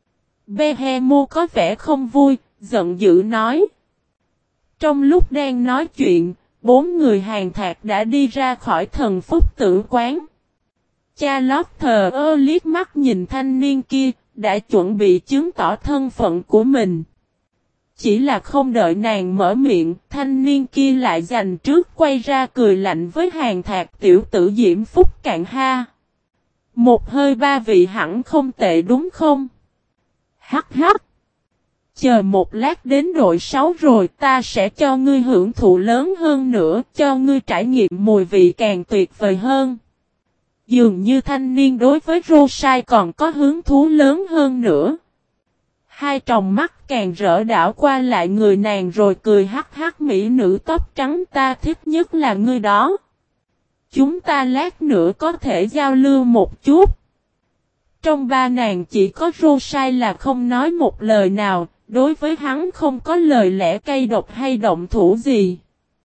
Behemo có vẻ không vui, giận dữ nói. Trong lúc đang nói chuyện, 4 người hàng thạc đã đi ra khỏi Thần Phúc Tử quán. Cha lót thờ ơ liếc mắt nhìn thanh niên kia, đã chuẩn bị chứng tỏ thân phận của mình. Chỉ là không đợi nàng mở miệng, thanh niên kia lại giành trước quay ra cười lạnh với hàng thạc tiểu tử Diễm Phúc Cạn ha. Một hơi ba vị hẳn không tệ đúng không? Hắc hắc. Chờ một lát đến đội 6 rồi ta sẽ cho ngươi hưởng thụ lớn hơn nữa, cho ngươi trải nghiệm mùi vị càng tuyệt vời hơn. Dường như thanh niên đối với Rosai còn có hứng thú lớn hơn nữa. Hai tròng mắt càng rỡ đảo qua lại người nàng rồi cười hắc hắc, mỹ nữ tóc trắng ta thích nhất là ngươi đó. Chúng ta lát nữa có thể giao lưu một chút. Trong ba nàng chỉ có Rosai là không nói một lời nào, đối với hắn không có lời lẽ cay độc hay động thủ gì.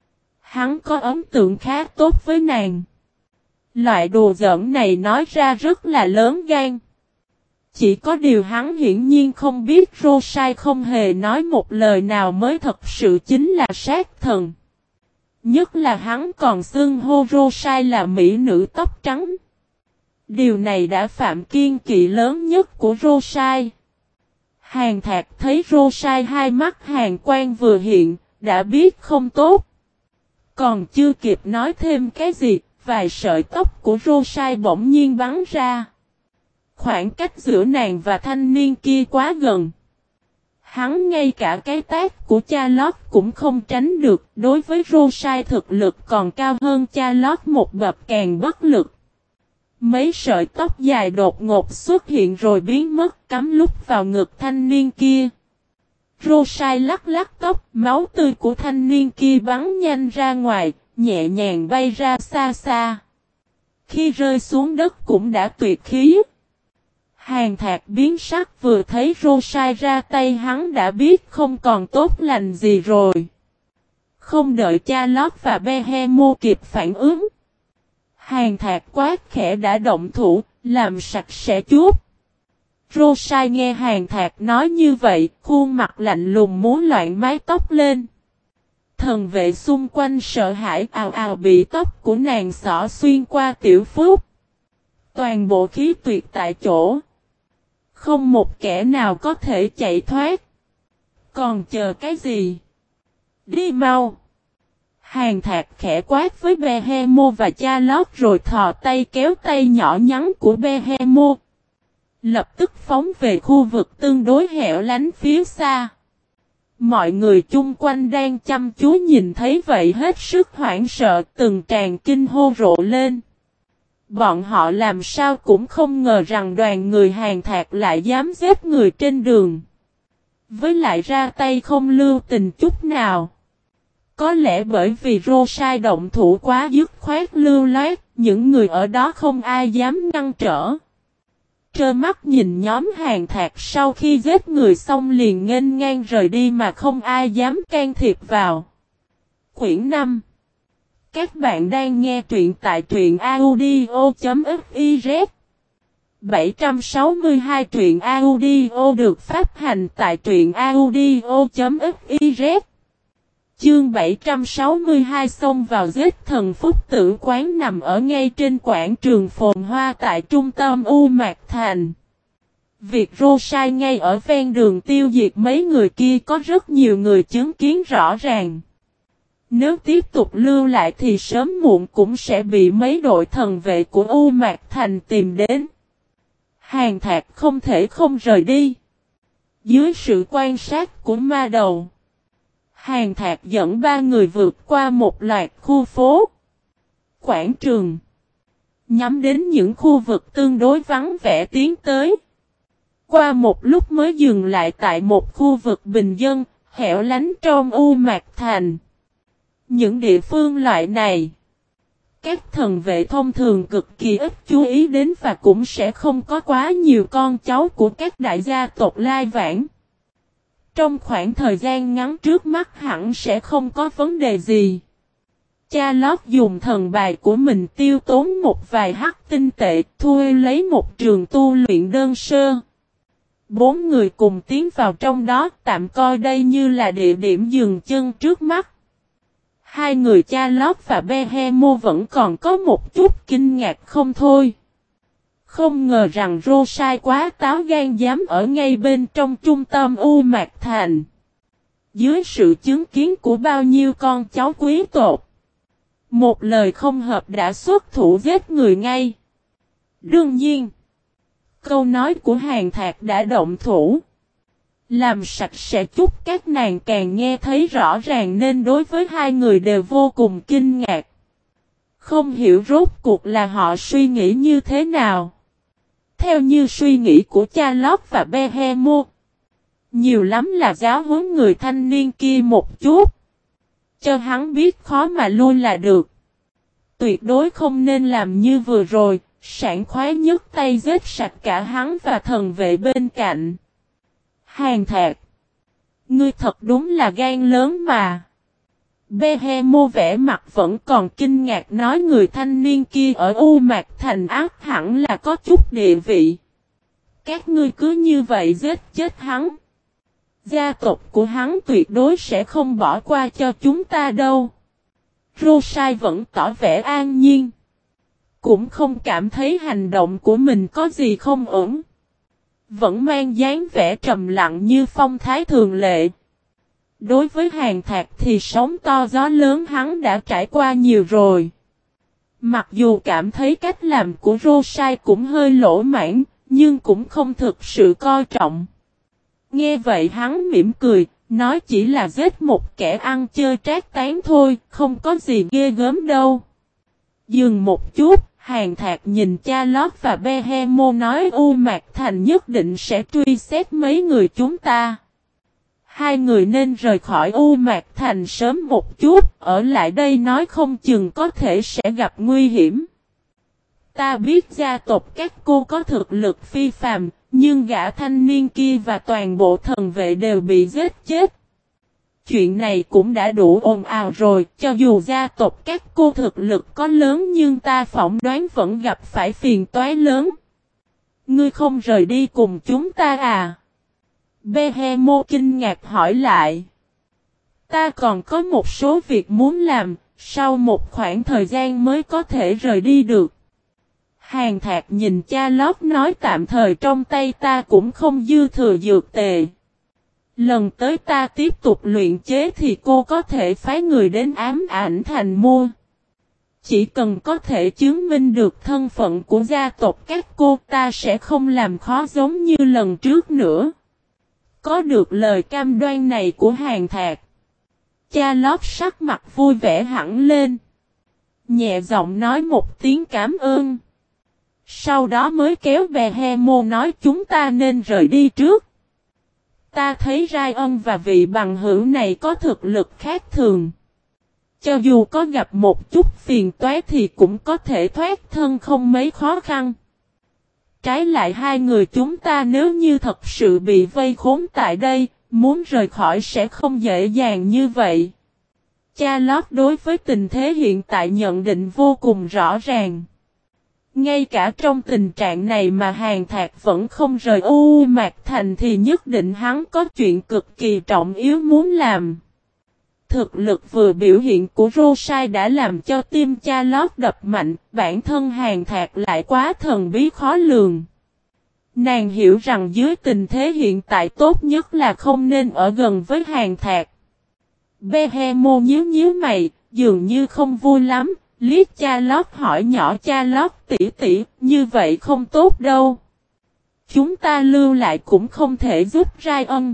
Hắn có ấn tượng khá tốt với nàng. Loại đùa giỡn này nói ra rất là lớn gan. Chỉ có điều hắn hiển nhiên không biết Rosai không hề nói một lời nào mới thật sự chính là sát thần. Nhất là hắn còn xưng hô Rosai là mỹ nữ tóc trắng. Điều này đã phạm kiên kỵ lớn nhất của Rosai. Hàng thạc thấy Rosai hai mắt hàn quang vừa hiện, đã biết không tốt. Còn chưa kịp nói thêm cái gì, vài sợi tóc của Rosai bỗng nhiên bắn ra. Khoảng cách giữa nàng và thanh niên kia quá gần. Hắn ngay cả cái tát của cha lót cũng không tránh được, đối với Rosai thực lực còn cao hơn cha lót một bậc càng bất lực. Mấy sợi tóc dài đột ngột xuất hiện rồi biến mất cắm lúc vào ngực thanh niên kia. Rosai lắc lắc tóc, máu tươi của thanh niên kia bắn nhanh ra ngoài, nhẹ nhàng bay ra xa xa. Khi rơi xuống đất cũng đã tuyệt khí. Hàng thạc biến sắc vừa thấy Rosai ra tay hắn đã biết không còn tốt lành gì rồi. Không đợi cha lót và Behemo kịp phản ứng. Hàng thạc quát khẽ đã động thủ, làm sạch sẽ chút. Rosai nghe hàng thạc nói như vậy, khuôn mặt lạnh lùng múa loạn mái tóc lên. Thần vệ xung quanh sợ hãi ào ào bị tóc của nàng xỏ xuyên qua tiểu phúc. Toàn bộ khí tuyệt tại chỗ. Không một kẻ nào có thể chạy thoát. Còn chờ cái gì? Đi mau! Hàng thạc khẽ quát với Behemo và cha lót rồi thò tay kéo tay nhỏ nhắn của Behemo. Lập tức phóng về khu vực tương đối hẻo lánh phía xa. Mọi người chung quanh đang chăm chú nhìn thấy vậy hết sức hoảng sợ, từng tràng kinh hô rộ lên. Bọn họ làm sao cũng không ngờ rằng đoàn người hàng thạc lại dám giết người trên đường. Với lại ra tay không lưu tình chút nào. Có lẽ bởi vì Rosai động thủ quá dứt khoát lưu loát, những người ở đó không ai dám ngăn trở. Trơ mắt nhìn nhóm hàng thạc sau khi giết người xong liền nghênh ngang rời đi mà không ai dám can thiệp vào. Quyển 5. Các bạn đang nghe truyện tại truyện audio.fiz. 762 truyện audio được phát hành tại truyện audio.fiz. Chương 762 xông vào giết Thần Phúc Tử quán nằm ở ngay trên quảng trường phồn hoa tại trung tâm U Mạc Thành. Việc Rosai ngay ở ven đường tiêu diệt mấy người kia có rất nhiều người chứng kiến rõ ràng. Nếu tiếp tục lưu lại thì sớm muộn cũng sẽ bị mấy đội thần vệ của U Mạc Thành tìm đến. Hàn Thạc không thể không rời đi. Dưới sự quan sát của ma đầu, Hàn Thạc dẫn ba người vượt qua một loạt khu phố, quảng trường, nhắm đến những khu vực tương đối vắng vẻ tiến tới. Qua một lúc mới dừng lại tại một khu vực bình dân, hẻo lánh trong U Mạc Thành. Những địa phương loại này, các thần vệ thông thường cực kỳ ít chú ý đến và cũng sẽ không có quá nhiều con cháu của các đại gia tộc lai vãng. Trong khoảng thời gian ngắn trước mắt hẳn sẽ không có vấn đề gì. Cha Lót dùng thần bài của mình tiêu tốn một vài hắc tinh tệ, thuê lấy một trường tu luyện đơn sơ. 4 người cùng tiến vào trong đó, tạm coi đây như là địa điểm dừng chân trước mắt. Hai người Cha Lót và Behemo vẫn còn có một chút kinh ngạc không thôi. Không ngờ rằng Rosai quá táo gan dám ở ngay bên trong trung tâm U Mạc Thành. Dưới sự chứng kiến của bao nhiêu con cháu quý tộc, một lời không hợp đã xuất thủ giết người ngay. Đương nhiên, câu nói của Hàn Thạc đã động thủ. Làm sạch sẽ chút các nàng càng nghe thấy rõ ràng nên đối với hai người đều vô cùng kinh ngạc. Không hiểu rốt cuộc là họ suy nghĩ như thế nào. Theo như suy nghĩ của Cha Lót và Behemo, nhiều lắm là giáo huấn người thanh niên kia một chút. Cho hắn biết khó mà lui là được. Tuyệt đối không nên làm như vừa rồi, sảng khoái nhấc tay giết sạch cả hắn và thần vệ bên cạnh. Hàn Thạc, ngươi thật đúng là gan lớn mà. Behemo vẻ mặt vẫn còn kinh ngạc nói người thanh niên kia ở U Mạc Thành ác hẳn là có chút địa vị. Các ngươi cứ như vậy giết chết hắn. Gia tộc của hắn tuyệt đối sẽ không bỏ qua cho chúng ta đâu. Rosai vẫn tỏ vẻ an nhiên. Cũng không cảm thấy hành động của mình có gì không ổn. Vẫn mang dáng vẻ trầm lặng như phong thái thường lệ. Đối với Hàn Thạc thì sóng to gió lớn hắn đã trải qua nhiều rồi. Mặc dù cảm thấy cách làm của Rosai cũng hơi lỗ mãn, nhưng cũng không thực sự coi trọng. Nghe vậy hắn mỉm cười, nói chỉ là giết một kẻ ăn chơi trác tán thôi, không có gì ghê gớm đâu. Dừng một chút, Hàn Thạc nhìn Cha Lót và Behemo nói U Mạc Thành nhất định sẽ truy xét mấy người chúng ta. Hai người nên rời khỏi U Mạc Thành sớm một chút, ở lại đây nói không chừng có thể sẽ gặp nguy hiểm. Ta biết gia tộc các cô có thực lực phi phàm, nhưng gã thanh niên kia và toàn bộ thần vệ đều bị giết chết. Chuyện này cũng đã đủ ồn ào rồi, cho dù gia tộc các cô thực lực có lớn nhưng ta phỏng đoán vẫn gặp phải phiền toái lớn. Ngươi không rời đi cùng chúng ta à? Behemo kinh ngạc hỏi lại. Ta còn có một số việc muốn làm, sau một khoảng thời gian mới có thể rời đi được. Hàn Thạc nhìn Cha Lót nói tạm thời trong tay ta cũng không dư thừa dược tề. Lần tới ta tiếp tục luyện chế thì cô có thể phái người đến Ám Ảnh Thành mua. Chỉ cần có thể chứng minh được thân phận của gia tộc các cô ta sẽ không làm khó giống như lần trước nữa. Có được lời cam đoan này của Hàn Thạc, Cha Lót sắc mặt vui vẻ hẳn lên. Nhẹ giọng nói một tiếng cảm ơn. Sau đó mới kéo Behemo nói chúng ta nên rời đi trước. Ta thấy Ryan và vị bằng hữu này có thực lực khác thường. Cho dù có gặp một chút phiền toái thì cũng có thể thoát thân không mấy khó khăn. Trái lại hai người chúng ta nếu như thật sự bị vây khốn tại đây, muốn rời khỏi sẽ không dễ dàng như vậy. Cha Lót đối với tình thế hiện tại nhận định vô cùng rõ ràng. Ngay cả trong tình trạng này mà Hàn Thạc vẫn không rời U Mạc Thành thì nhất định hắn có chuyện cực kỳ trọng yếu muốn làm. Thực lực vừa biểu hiện của Rosai đã làm cho tim Cha Lót đập mạnh, bản thân Hàn Thạc lại quá thần bí khó lường. Nàng hiểu rằng dưới tình thế hiện tại tốt nhất là không nên ở gần với Hàn Thạc. Behemo nhíu mày, dường như không vui lắm, liếc Cha Lót hỏi nhỏ Cha Lót tỷ tỷ, như vậy không tốt đâu. Chúng ta lưu lại cũng không thể giúp Ryan.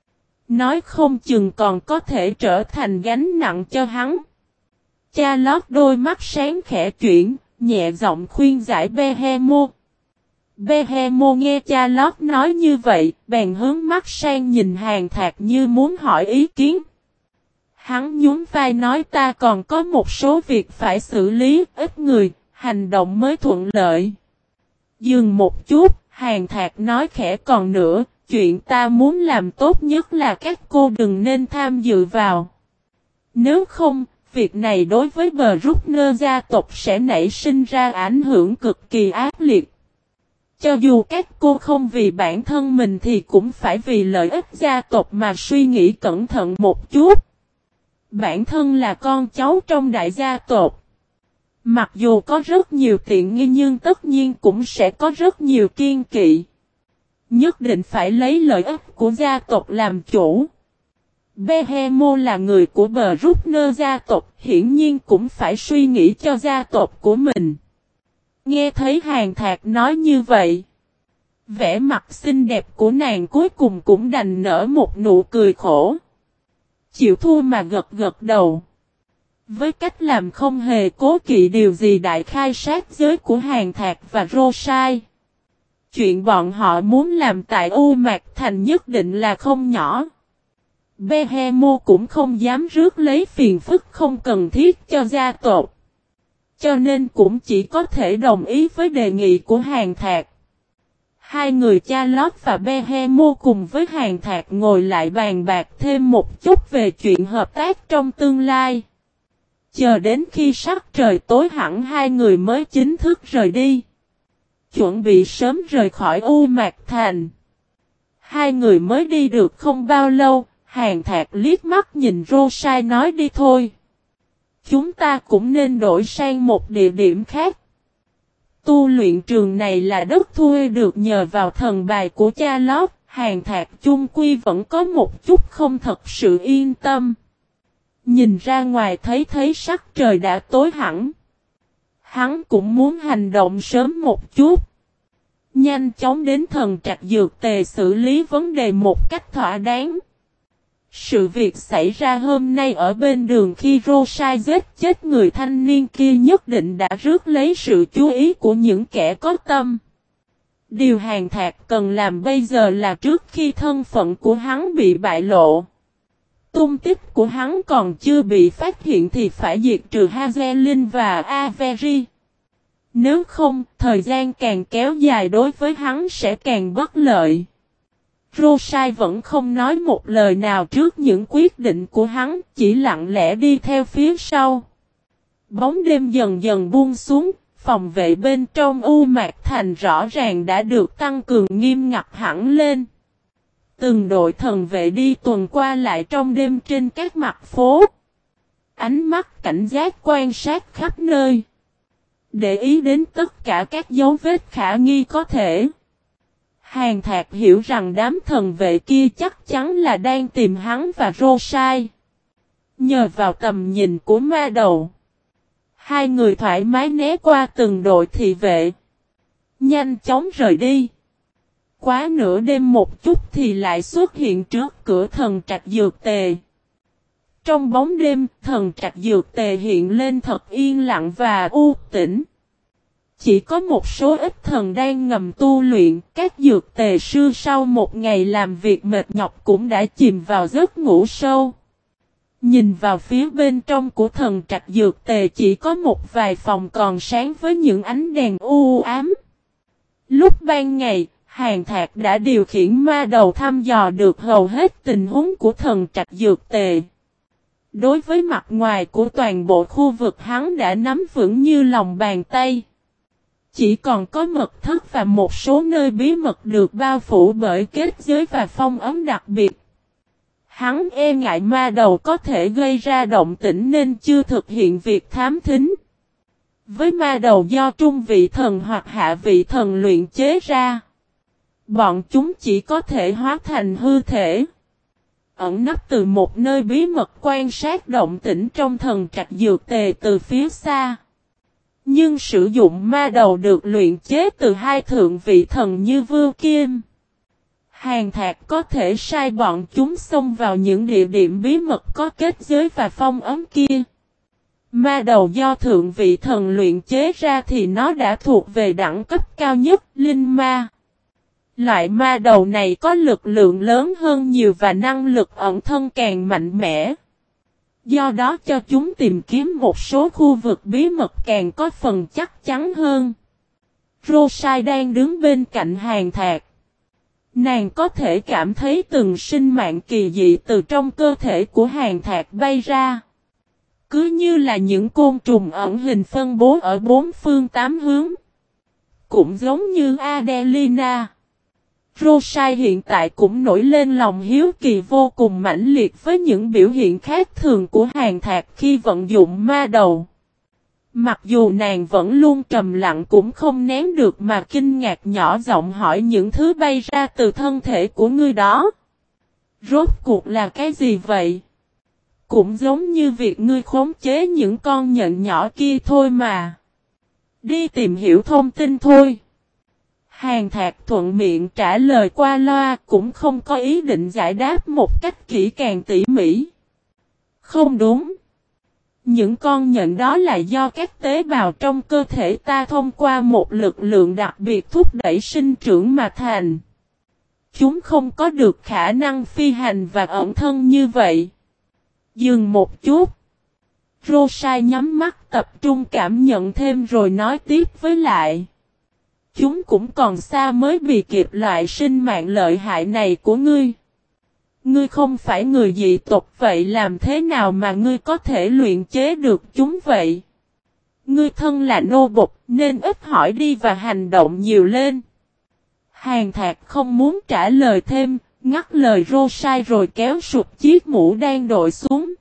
Nói không chừng còn có thể trở thành gánh nặng cho hắn. Charlotte đôi mắt sáng khẽ chuyển, nhẹ giọng khuyên giải Behemoth. Behemoth nghe Charlotte nói như vậy, bèn hướng mắt sang nhìn Hàn Thạc như muốn hỏi ý kiến. Hắn nhún vai nói ta còn có một số việc phải xử lý, ít người, hành động mới thuận lợi. Dừng một chút, Hàn Thạc nói khẽ còn nữa, chuyện ta muốn làm tốt nhất là các cô đừng nên tham dự vào. Nếu không, việc này đối với Bruckner gia tộc sẽ nảy sinh ra ảnh hưởng cực kỳ ác liệt. Cho dù các cô không vì bản thân mình thì cũng phải vì lợi ích gia tộc mà suy nghĩ cẩn thận một chút. Bản thân là con cháu trong đại gia tộc. Mặc dù có rất nhiều tiện nghi nhưng tất nhiên cũng sẽ có rất nhiều kiêng kỵ. Nhất định phải lấy lợi ích của gia tộc làm chủ. Behemoth là người của Bruckner gia tộc, hiển nhiên cũng phải suy nghĩ cho gia tộc của mình. Nghe thấy Hàn Thạc nói như vậy, vẻ mặt xinh đẹp của nàng cuối cùng cũng đành nở một nụ cười khổ. Chịu thua mà gật gật đầu. Với cách làm không hề cố kỵ điều gì đại khai sát giới của Hàn Thạc và Rosai. Chuyện bọn họ muốn làm tại U Mạc Thành nhất định là không nhỏ. Behemoth cũng không dám rước lấy phiền phức không cần thiết cho gia tộc. Cho nên cũng chỉ có thể đồng ý với đề nghị của Hàn Thạc. Hai người Charlotte và Behemoth cùng với Hàn Thạc ngồi lại bàn bạc thêm một chút về chuyện hợp tác trong tương lai. Chờ đến khi sắc trời tối hẳn hai người mới chính thức rời đi. Chuẩn bị sớm rời khỏi U Mạc Thành. Hai người mới đi được không bao lâu, Hàn Thạc liếc mắt nhìn Rosai nói đi thôi. Chúng ta cũng nên đổi sang một địa điểm khác. Tu luyện trường này là đất thuê được nhờ vào thần bài của Charlotte, Hàn Thạc chung quy vẫn có một chút không thật sự yên tâm. Nhìn ra ngoài thấy sắc trời đã tối hẳn. Hắn cũng muốn hành động sớm một chút. Nhanh chóng đến thần trạch dược tề xử lý vấn đề một cách thỏa đáng. Sự việc xảy ra hôm nay ở bên đường khi Rosai giết chết người thanh niên kia nhất định đã rước lấy sự chú ý của những kẻ có tâm. Điều Hàn Thạc cần làm bây giờ là trước khi thân phận của hắn bị bại lộ. Tung tích của hắn còn chưa bị phát hiện thì phải diệt trừ Hazelin và Avery. Nếu không, thời gian càng kéo dài đối với hắn sẽ càng bất lợi. Rosai vẫn không nói một lời nào trước những quyết định của hắn, chỉ lặng lẽ đi theo phía sau. Bóng đêm dần dần buông xuống, phòng vệ bên trong U Mạc Thành rõ ràng đã được tăng cường nghiêm ngặt hẳn lên. Từng đội thần vệ đi tuần qua lại trong đêm trên các mặt phố. Ánh mắt cảnh giác quan sát khắp nơi. Để ý đến tất cả các dấu vết khả nghi có thể. Hàn Thạc hiểu rằng đám thần vệ kia chắc chắn là đang tìm hắn và Rosai. Nhờ vào tầm nhìn của ma đầu, hai người thoải mái né qua từng đội thị vệ. Nhanh chóng rời đi. Quá nửa đêm một chút thì lại xuất hiện trước cửa thần trạch dược tề. Trong bóng đêm, thần trạch dược tề hiện lên thật yên lặng và u tĩnh. Chỉ có một số ít thần đang ngầm tu luyện, các dược tề sư sau một ngày làm việc mệt nhọc cũng đã chìm vào giấc ngủ sâu. Nhìn vào phía bên trong của thần trạch dược tề chỉ có một vài phòng còn sáng với những ánh đèn u ám. Lúc ban ngày, Hàn Thạc đã điều khiển ma đầu thăm dò được hầu hết tình huống của thần trạch dược tề. Đối với mặt ngoài của toàn bộ khu vực hắn đã nắm vững như lòng bàn tay. Chỉ còn có mật thất và một số nơi bí mật được bao phủ bởi kết giới và phong ấn đặc biệt. Hắn e ngại ma đầu có thể gây ra động tĩnh nên chưa thực hiện việc thám thính. Với ma đầu do trung vị thần hoặc hạ vị thần luyện chế ra, bọn chúng chỉ có thể hóa thành hư thể. Ẩn nấp từ một nơi bí mật quan sát động tĩnh trong thần trạch dược tề từ phía xa. Nhưng sử dụng ma đầu được luyện chế từ hai thượng vị thần như Vưu Kim, Hàn Thạc có thể sai bọn chúng xông vào những địa điểm bí mật có kết giới và phong ấn kia. Ma đầu do thượng vị thần luyện chế ra thì nó đã thuộc về đẳng cấp cao nhất, linh ma. Loại ma đầu này có lực lượng lớn hơn nhiều và năng lực ẩn thân càng mạnh mẽ. Do đó cho chúng tìm kiếm một số khu vực bí mật càng có phần chắc chắn hơn. Rosai đang đứng bên cạnh Hàn Thạc. Nàng có thể cảm thấy từng sinh mạng kỳ dị từ trong cơ thể của Hàn Thạc bay ra. Cứ như là những côn trùng ẩn hình phân bố ở bốn phương tám hướng. Cũng giống như Adelina. Rosai hiện tại cũng nổi lên lòng hiếu kỳ vô cùng mãnh liệt với những biểu hiện khác thường của Hàn Thạc khi vận dụng ma đầu. Mặc dù nàng vẫn luôn trầm lặng cũng không nén được mà kinh ngạc nhỏ giọng hỏi những thứ bay ra từ thân thể của ngươi đó. Rốt cuộc là cái gì vậy? Cũng giống như việc ngươi khống chế những con nhện nhỏ kia thôi mà. Đi tìm hiểu thông tin thôi. Hàn Thạc thuận miệng trả lời qua loa cũng không có ý định giải đáp một cách kỹ càng tỉ mỉ. Không đúng. Những con nhện đó là do các tế bào trong cơ thể ta thông qua một lực lượng đặc biệt thúc đẩy sinh trưởng mà thành. Chúng không có được khả năng phi hành và ẩn thân như vậy. Dừng một chút. Rosai nhắm mắt tập trung cảm nhận thêm rồi nói tiếp với lại. Chúng cũng còn xa mới bị kịp loại sinh mạng lợi hại này của ngươi. Ngươi không phải người dị tộc vậy làm thế nào mà ngươi có thể luyện chế được chúng vậy? Ngươi thân là nô bộc nên ít hỏi đi và hành động nhiều lên. Hàn Thạc không muốn trả lời thêm, ngắt lời Rosai rồi kéo sụp chiếc mũ đang đội xuống.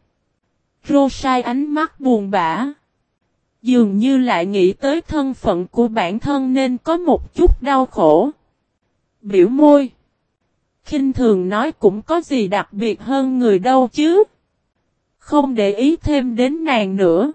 Rosai ánh mắt buồn bã. Dường như lại nghĩ tới thân phận của bản thân nên có một chút đau khổ. Biểu môi. Khinh thường nói cũng có gì đặc biệt hơn người đâu chứ. Không để ý thêm đến nàng nữa.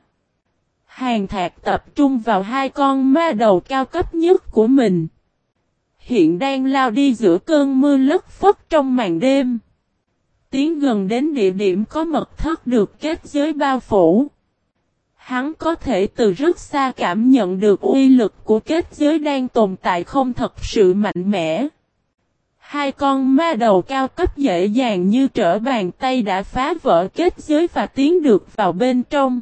Hàn Thạc tập trung vào hai con ma đầu cao cấp nhất của mình. Hiện đang lao đi giữa cơn mưa lất phất trong màn đêm. Tiến gần đến địa điểm có mật thất được kết giới bao phủ. Hắn có thể từ rất xa cảm nhận được uy lực của kết giới đang tồn tại không thật sự mạnh mẽ. Hai con ma đầu cao cấp dễ dàng như trở bàn tay đã phá vỡ kết giới và tiến được vào bên trong.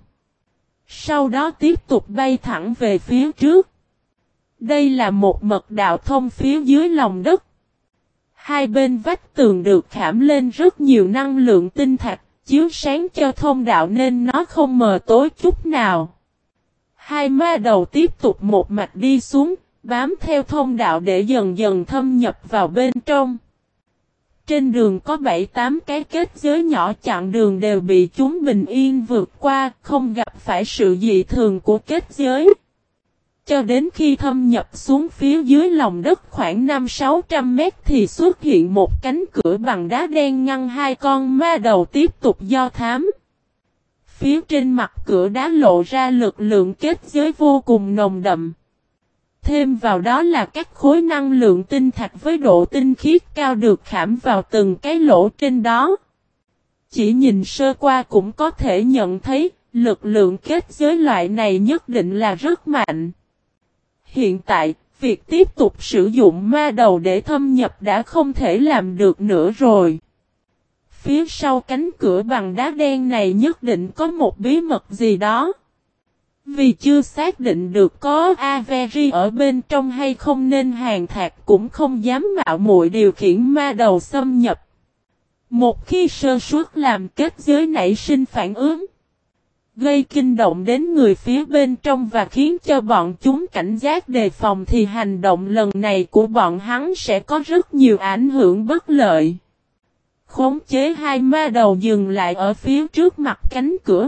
Sau đó tiếp tục bay thẳng về phía trước. Đây là một mật đạo thông phía dưới lòng đất. Hai bên vách tường được khảm lên rất nhiều năng lượng tinh thạch, chiếu sáng cho thông đạo nên nó không mờ tối chút nào. Hai ma đầu tiếp tục một mạch đi xuống, bám theo thông đạo để dần dần thâm nhập vào bên trong. Trên đường có 7-8 cái kết giới nhỏ chặn đường đều bị chúng bình yên vượt qua, không gặp phải sự dị thường của kết giới. Cho đến khi thâm nhập xuống phía dưới lòng đất khoảng 500-600 mét thì xuất hiện một cánh cửa bằng đá đen ngăn hai con ma đầu tiếp tục do thám. Phía trên mặt cửa đá lộ ra lực lượng kết giới vô cùng nồng đậm. Thêm vào đó là các khối năng lượng tinh thạch với độ tinh khiết cao được khảm vào từng cái lỗ trên đó. Chỉ nhìn sơ qua cũng có thể nhận thấy lực lượng kết giới loại này nhất định là rất mạnh. Hiện tại, việc tiếp tục sử dụng ma đầu để thâm nhập đã không thể làm được nữa rồi. Phía sau cánh cửa bằng đá đen này nhất định có một bí mật gì đó. Vì chưa xác định được có Avery ở bên trong hay không nên Hàn Thạc cũng không dám mạo muội điều khiển ma đầu xâm nhập. Một khi sơ suất làm kết giới nảy sinh phản ứng, gây kinh động đến người phía bên trong và khiến cho bọn chúng cảnh giác đề phòng thì hành động lần này của bọn hắn sẽ có rất nhiều ảnh hưởng bất lợi. Khống chế hai ma đầu dừng lại ở phía trước mặt cánh cửa.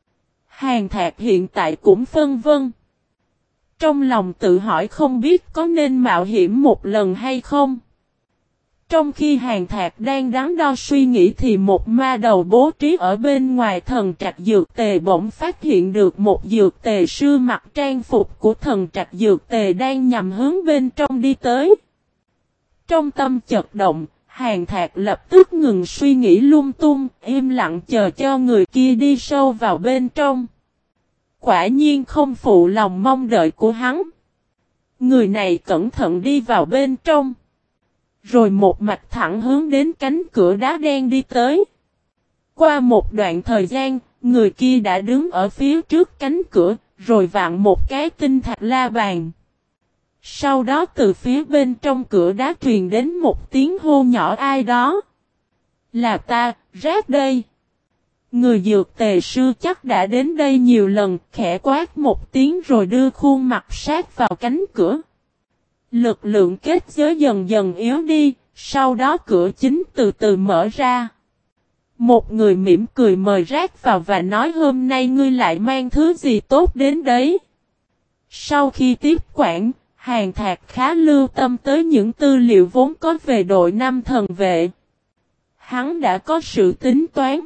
Hàn Thạc hiện tại cũng phân vân. Trong lòng tự hỏi không biết có nên mạo hiểm một lần hay không. Trong khi Hàn Thạc đang đắn đo suy nghĩ thì một ma đầu bố trí ở bên ngoài thần trạch dược tề bỗng phát hiện được một dược tề sư mặc trang phục của thần trạch dược tề đang nhằm hướng bên trong đi tới. Trong tâm chợt động, Hàn Thạc lập tức ngừng suy nghĩ lung tung, im lặng chờ cho người kia đi sâu vào bên trong. Quả nhiên không phụ lòng mong đợi của hắn. Người này cẩn thận đi vào bên trong. Rồi một mạch thẳng hướng đến cánh cửa đá đen đi tới. Qua một đoạn thời gian, người kia đã đứng ở phía trước cánh cửa, rồi vặn một cái tinh thạch la bàn. Sau đó từ phía bên trong cửa đá truyền đến một tiếng hô nhỏ ai đó. Là ta, rác đây. Người dược tề sư chắc đã đến đây nhiều lần, khẽ quát một tiếng rồi đưa khuôn mặt sát vào cánh cửa. Lực lượng kết giới dần dần yếu đi, sau đó cửa chính từ từ mở ra. Một người mỉm cười mời rác vào và nói hôm nay ngươi lại mang thứ gì tốt đến đấy. Sau khi tiếp quản, Hàn Thạc khá lưu tâm tới những tư liệu vốn có về đội năm thần vệ. Hắn đã có sự tính toán.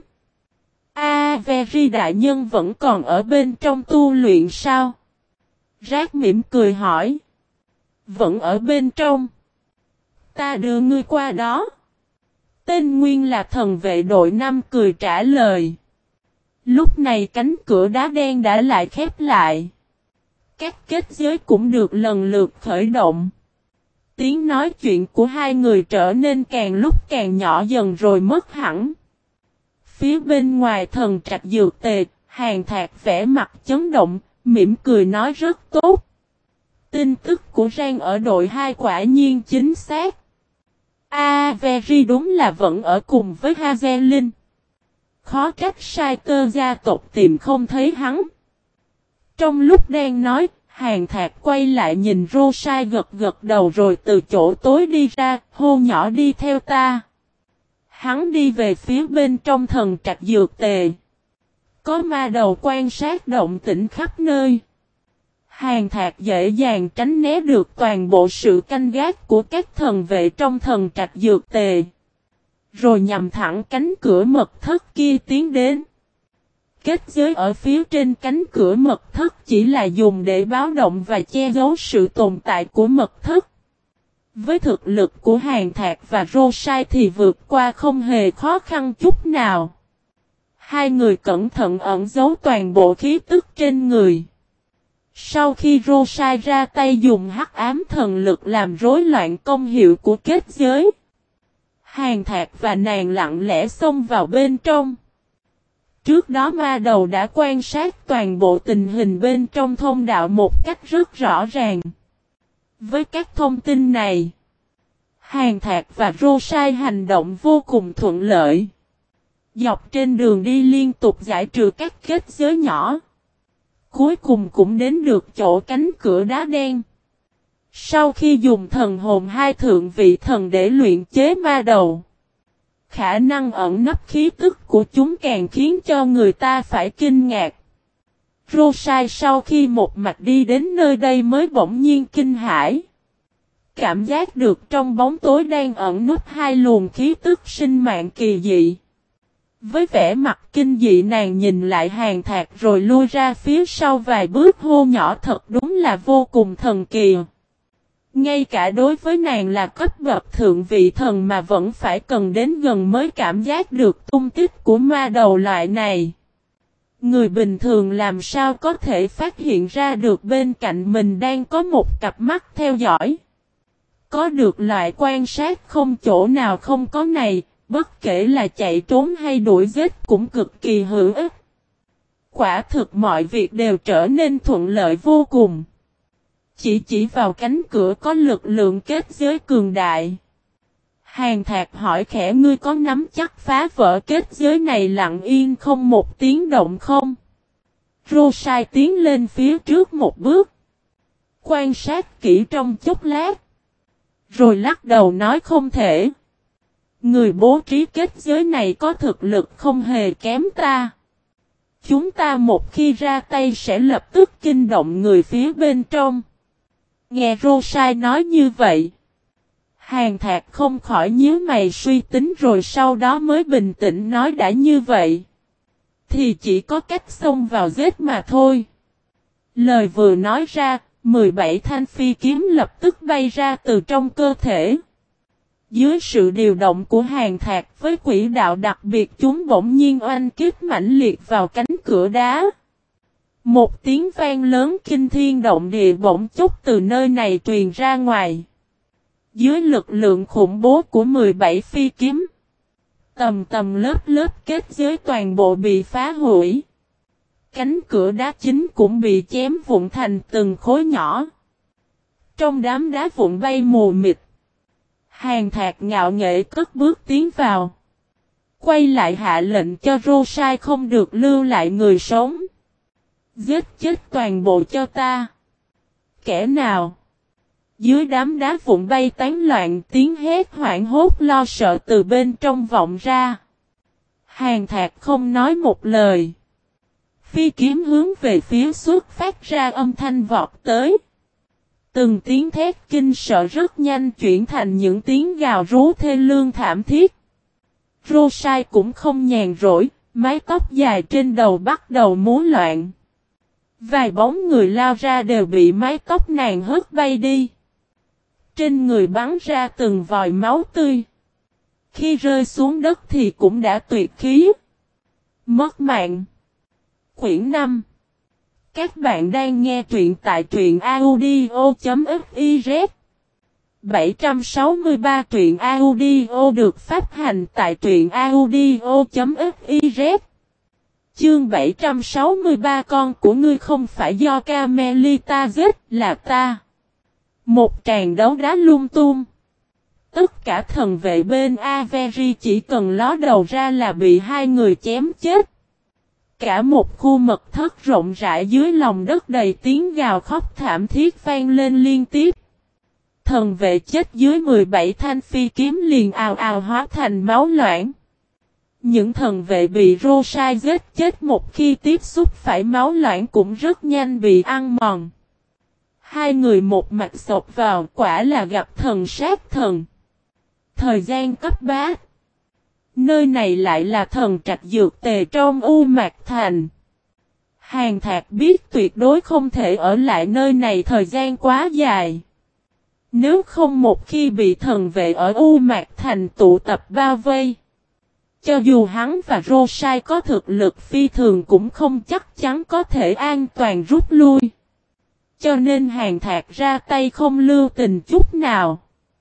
Avery đại nhân vẫn còn ở bên trong tu luyện sao? Rác mỉm cười hỏi. Vẫn ở bên trong. Ta đưa ngươi qua đó. Tên nguyên là thần vệ đội 5 cười trả lời. Lúc này cánh cửa đá đen đã lại khép lại. Các kết giới cũng được lần lượt khởi động. Tiếng nói chuyện của hai người trở nên càng lúc càng nhỏ dần rồi mất hẳn. Phía bên ngoài thần trạch dược tề, Hàn Thạc vẽ mặt chấn động, mỉm cười nói rất tốt. Tin tức của Rang ở đội 2 quả nhiên chính xác. Avery đúng là vẫn ở cùng với Hazelin. Khó trách sai cơ gia tộc tìm không thấy hắn. Trong lúc đang nói, Hàn Thạc quay lại nhìn Rosai gật gật đầu rồi từ chỗ tối đi ra, hô nhỏ đi theo ta. Hắn đi về phía bên trong thần trạch dược tề. Có ma đầu quan sát động tĩnh khắp nơi. Hàn Thạc dễ dàng tránh né được toàn bộ sự canh gác của các thần vệ trong thần trạch dược tề. Rồi nhằm thẳng cánh cửa mật thất kia tiến đến. Kết giới ở phía trên cánh cửa mật thất chỉ là dùng để báo động và che giấu sự tồn tại của mật thất. Với thực lực của Hàn Thạc và Rosai thì vượt qua không hề khó khăn chút nào. Hai người cẩn thận ẩn giấu toàn bộ khí tức trên người. Sau khi Rosai ra tay dùng hắc ám thần lực làm rối loạn công hiệu của kết giới, Hàn Thạc và nàng lặng lẽ xông vào bên trong. Trước đó ma đầu đã quan sát toàn bộ tình hình bên trong thông đạo một cách rất rõ ràng. Với các thông tin này, Hàn Thạc và Rosai hành động vô cùng thuận lợi. Dọc trên đường đi liên tục giải trừ các kết giới nhỏ. Cuối cùng cũng đến được chỗ cánh cửa đá đen. Sau khi dùng thần hồn hai thượng vị thần để luyện chế ma đầu, khả năng ẩn nấp khí tức của chúng càng khiến cho người ta phải kinh ngạc. Rosai sau khi một mạch đi đến nơi đây mới bỗng nhiên kinh hãi. Cảm giác được trong bóng tối đang ẩn núp hai luồng khí tức sinh mạng kỳ dị. Với vẻ mặt kinh dị nàng nhìn lại Hàn Thạc rồi lui ra phía sau vài bước hô nhỏ thật đúng là vô cùng thần kỳ. Ngay cả đối với nàng là cấp bậc thượng vị thần mà vẫn phải cần đến gần mới cảm giác được tung tích của ma đầu loại này. Người bình thường làm sao có thể phát hiện ra được bên cạnh mình đang có một cặp mắt theo dõi. Có được loại quan sát không chỗ nào không có này, bất kể là chạy trốn hay đuổi giết cũng cực kỳ hữu ích. Quả thực mọi việc đều trở nên thuận lợi vô cùng. Chỉ vào cánh cửa có lực lượng kết giới cường đại. Hàn Thạc hỏi khẽ ngươi có nắm chắc phá vỡ kết giới này lặng yên không một tiếng động không? Rosai tiến lên phía trước một bước. Quan sát kỹ trong chốc lát. Rồi lắc đầu nói không thể. Người bố trí kết giới này có thực lực không hề kém ta. Chúng ta một khi ra tay sẽ lập tức kinh động người phía bên trong. Nghe Rosai nói như vậy, Hàn Thạc không khỏi nhíu mày suy tính rồi sau đó mới bình tĩnh nói đã như vậy. Thì chỉ có cách xông vào giết mà thôi. Lời vừa nói ra, 17 thanh phi kiếm lập tức bay ra từ trong cơ thể. Dưới sự điều động của Hàn Thạc với quỹ đạo đặc biệt chúng bỗng nhiên oanh kích mãnh liệt vào cánh cửa đá. Một tiếng vang lớn kinh thiên động địa bỗng chốc từ nơi này truyền ra ngoài. Dưới lực lượng khủng bố của 17 phi kiếm, tầm tầm lớp lớp kết giới toàn bộ bị phá hủy. Cánh cửa đá chính cũng bị chém vụn thành từng khối nhỏ. Trong đám đá vụn bay mù mịt, Hàn Thạc ngạo nghễ cất bước tiến vào. Quay lại hạ lệnh cho Rosai không được lưu lại người sống. Giết chết toàn bộ cho ta. Kẻ nào? Dưới đám đá vụn bay tán loạn tiếng hét hoảng hốt lo sợ từ bên trong vọng ra. Hàn Thạc không nói một lời. Phi kiếm hướng về phía xuất phát ra âm thanh vọt tới. Từng tiếng thét kinh sợ rất nhanh chuyển thành những tiếng gào rú thê lương thảm thiết. Rosai cũng không nhàn rỗi, mái tóc dài trên đầu bắt đầu múa loạn. Vài bóng người lao ra đều bị mái tóc nàng hất bay đi. Trên người bắn ra từng vòi máu tươi. Khi rơi xuống đất thì cũng đã tuyệt khí. Mất mạng. Quyển 5. Các bạn đang nghe truyện tại truyện audio.fiz 763 truyện audio được phát hành tại truyện audio.fiz. Chương 763 con của ngươi không phải do Carmelita giết là ta. Một tràng đấu đá lung tung. Tất cả thần vệ bên Avery chỉ cần ló đầu ra là bị hai người chém chết. Cả một khu mật thất rộng rãi dưới lòng đất đầy tiếng gào khóc thảm thiết vang lên liên tiếp. Thần vệ chết dưới 17 thanh phi kiếm liền ào ào hóa thành máu loãng. Những thần vệ bị Rosai giết chết một khi tiếp xúc phải máu loãng cũng rất nhanh bị ăn mòn. Hai người một mặt sộc vào quả là gặp thần sát thần. Thời gian cấp bát. Nơi này lại là thần trạch dược tề trong U Mạc Thành. Hàn Thạc biết tuyệt đối không thể ở lại nơi này thời gian quá dài. Nếu không một khi bị thần vệ ở U Mạc Thành tụ tập bao vây. Cho dù hắn và Rosai có thực lực phi thường cũng không chắc chắn có thể an toàn rút lui. Cho nên Hàn Thạc ra tay không lưu tình chút nào.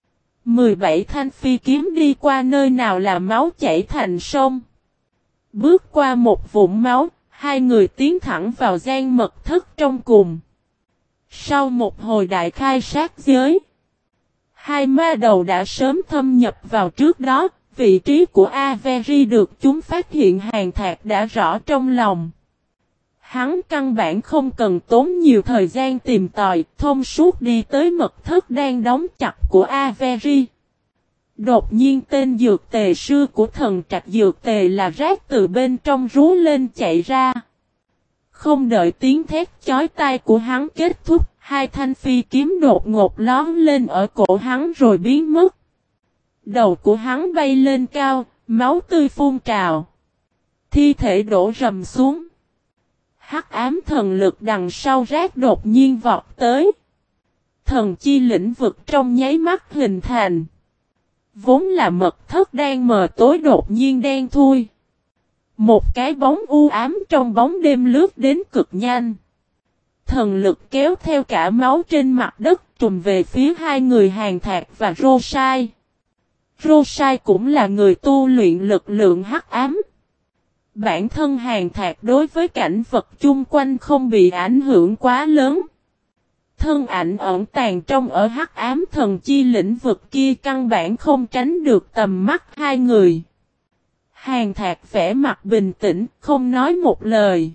17 thanh phi kiếm đi qua nơi nào là máu chảy thành sông. Bước qua một vũng máu, hai người tiến thẳng vào gian mật thất trong cùng. Sau một hồi đại khai sát giới, hai ma đầu đã sớm thâm nhập vào trước đó, vị trí của Avery được chúng phát hiện Hàn Thạc đã rõ trong lòng. Hắn căn bản không cần tốn nhiều thời gian tìm tòi, thông suốt đi tới mật thất đang đóng chặt của Avery. Đột nhiên tên dược tề sư của thần trạch dược tề là rác từ bên trong rú lên chạy ra. Không đợi tiếng thét chói tai của hắn kết thúc, hai thanh phi kiếm đột ngột lóm lên ở cổ hắn rồi biến mất. Đầu của hắn bay lên cao, máu tươi phun trào. Thi thể đổ rầm xuống. Hắc ám thần lực đằng sau rác đột nhiên vọt tới. Thần chi lĩnh vực trong nháy mắt hình thành. Vốn là mật thất đang mờ tối đột nhiên đen thui. Một cái bóng u ám trong bóng đêm lướt đến cực nhanh. Thần lực kéo theo cả máu trên mặt đất trùm về phía hai người Hàn Thạc và Rosai. Rosai cũng là người tu luyện lực lượng hắc ám. Bản thân Hàn Thạc đối với cảnh vật chung quanh không bị ảnh hưởng quá lớn. Thân ảnh ẩn tàng trong ở hắc ám thần chi lĩnh vực kia căn bản không tránh được tầm mắt hai người. Hàn Thạc vẻ mặt bình tĩnh, không nói một lời.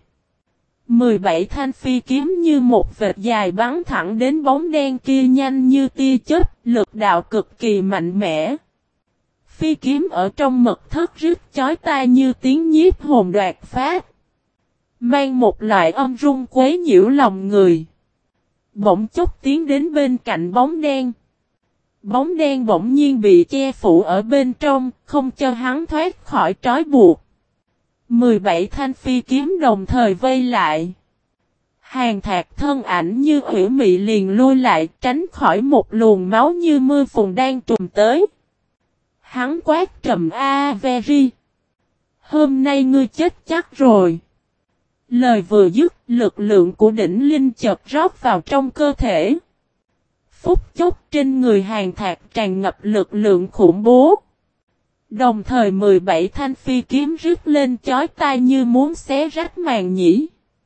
17 thanh phi kiếm như một vệt dài bắn thẳng đến bóng đen kia nhanh như tia chớp, lực đạo cực kỳ mạnh mẽ. Phi kiếm ở trong mật thất rít chói tai như tiếng nhiếp hồn đoạt phát. Mang một loại âm rung quấy nhiễu lòng người. Bỗng chốc tiến đến bên cạnh bóng đen. Bóng đen bỗng nhiên bị che phủ ở bên trong, không cho hắn thoát khỏi trói buộc. 17 thanh phi kiếm đồng thời vây lại. Hàn Thạc thân ảnh như ủy mị liền lui lại, tránh khỏi một luồng máu như mưa phùn đang trùm tới. Hắn quát trầm Avery. Hôm nay ngươi chết chắc rồi. Lời vừa dứt, lực lượng của đỉnh linh chợt rót vào trong cơ thể. Phút chốc trên người Hàn Thạc tràn ngập lực lượng khủng bố. Đồng thời 17 thanh phi kiếm rít lên chói tai như muốn xé rách màng nhĩ.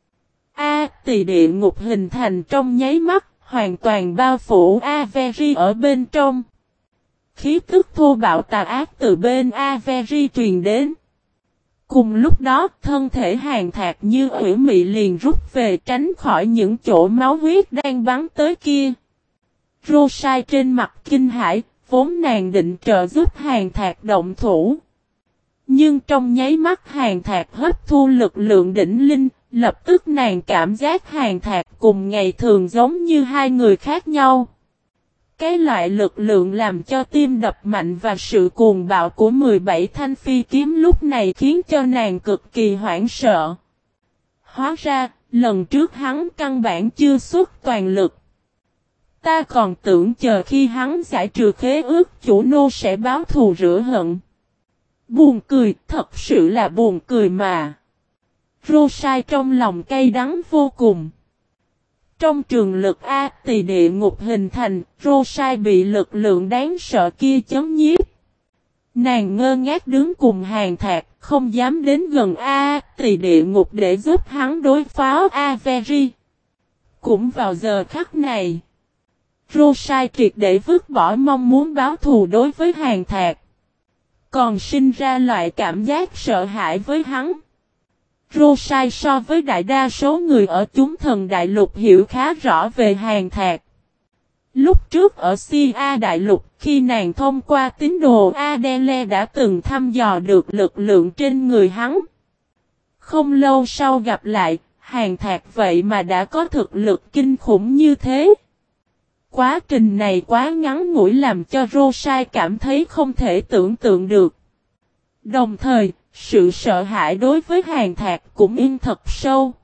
Tỳ địa ngục hình thành trong nháy mắt, hoàn toàn bao phủ Avery ở bên trong. Khí tức thô bạo tà ác từ bên Avery truyền đến. Cùng lúc đó, thân thể Hàn Thạc như ủy mị liền rút về tránh khỏi những chỗ máu huyết đang bắn tới kia. Rosai trên mặt kinh hãi, vốn nàng định trợ giúp Hàn Thạc động thủ. Nhưng trong nháy mắt Hàn Thạc hấp thu lực lượng đỉnh linh, lập tức nàng cảm giác Hàn Thạc cùng ngày thường giống như hai người khác nhau. Cái loại lực lượng làm cho tim đập mạnh và sự cuồng bạo của 17 thanh phi kiếm lúc này khiến cho nàng cực kỳ hoảng sợ. Hóa ra, lần trước hắn căn bản chưa xuất toàn lực. Ta còn tưởng chờ khi hắn giải trừ khế ước chủ nô sẽ báo thù rửa hận. Buồn cười, thật sự là buồn cười mà. Rosai trong lòng cay đắng vô cùng. Trong trường lực Tỳ địa ngục hình thành, Rosai bị lực lượng đáng sợ kia chấn nhiếp. Nàng ngơ ngác đứng cùng Hàn Thạc, không dám đến gần Tỳ địa ngục để giúp hắn đối phó Avery. Cũng vào giờ khắc này, Rosai triệt để vứt bỏ mong muốn báo thù đối với Hàn Thạc. Còn sinh ra loại cảm giác sợ hãi với hắn. Rosai so với đại đa số người ở chúng thần đại lục hiểu khá rõ về Hàn Thạc. Lúc trước ở Sia đại lục, khi nàng thông qua tín đồ Adele đã từng thăm dò được lực lượng trên người hắn. Không lâu sau gặp lại, Hàn Thạc vậy mà đã có thực lực kinh khủng như thế. Quá trình này quá ngắn ngủi làm cho Rosai cảm thấy không thể tưởng tượng được. Đồng thời, sự sợ hãi đối với Hàn Thạc cũng in thật sâu.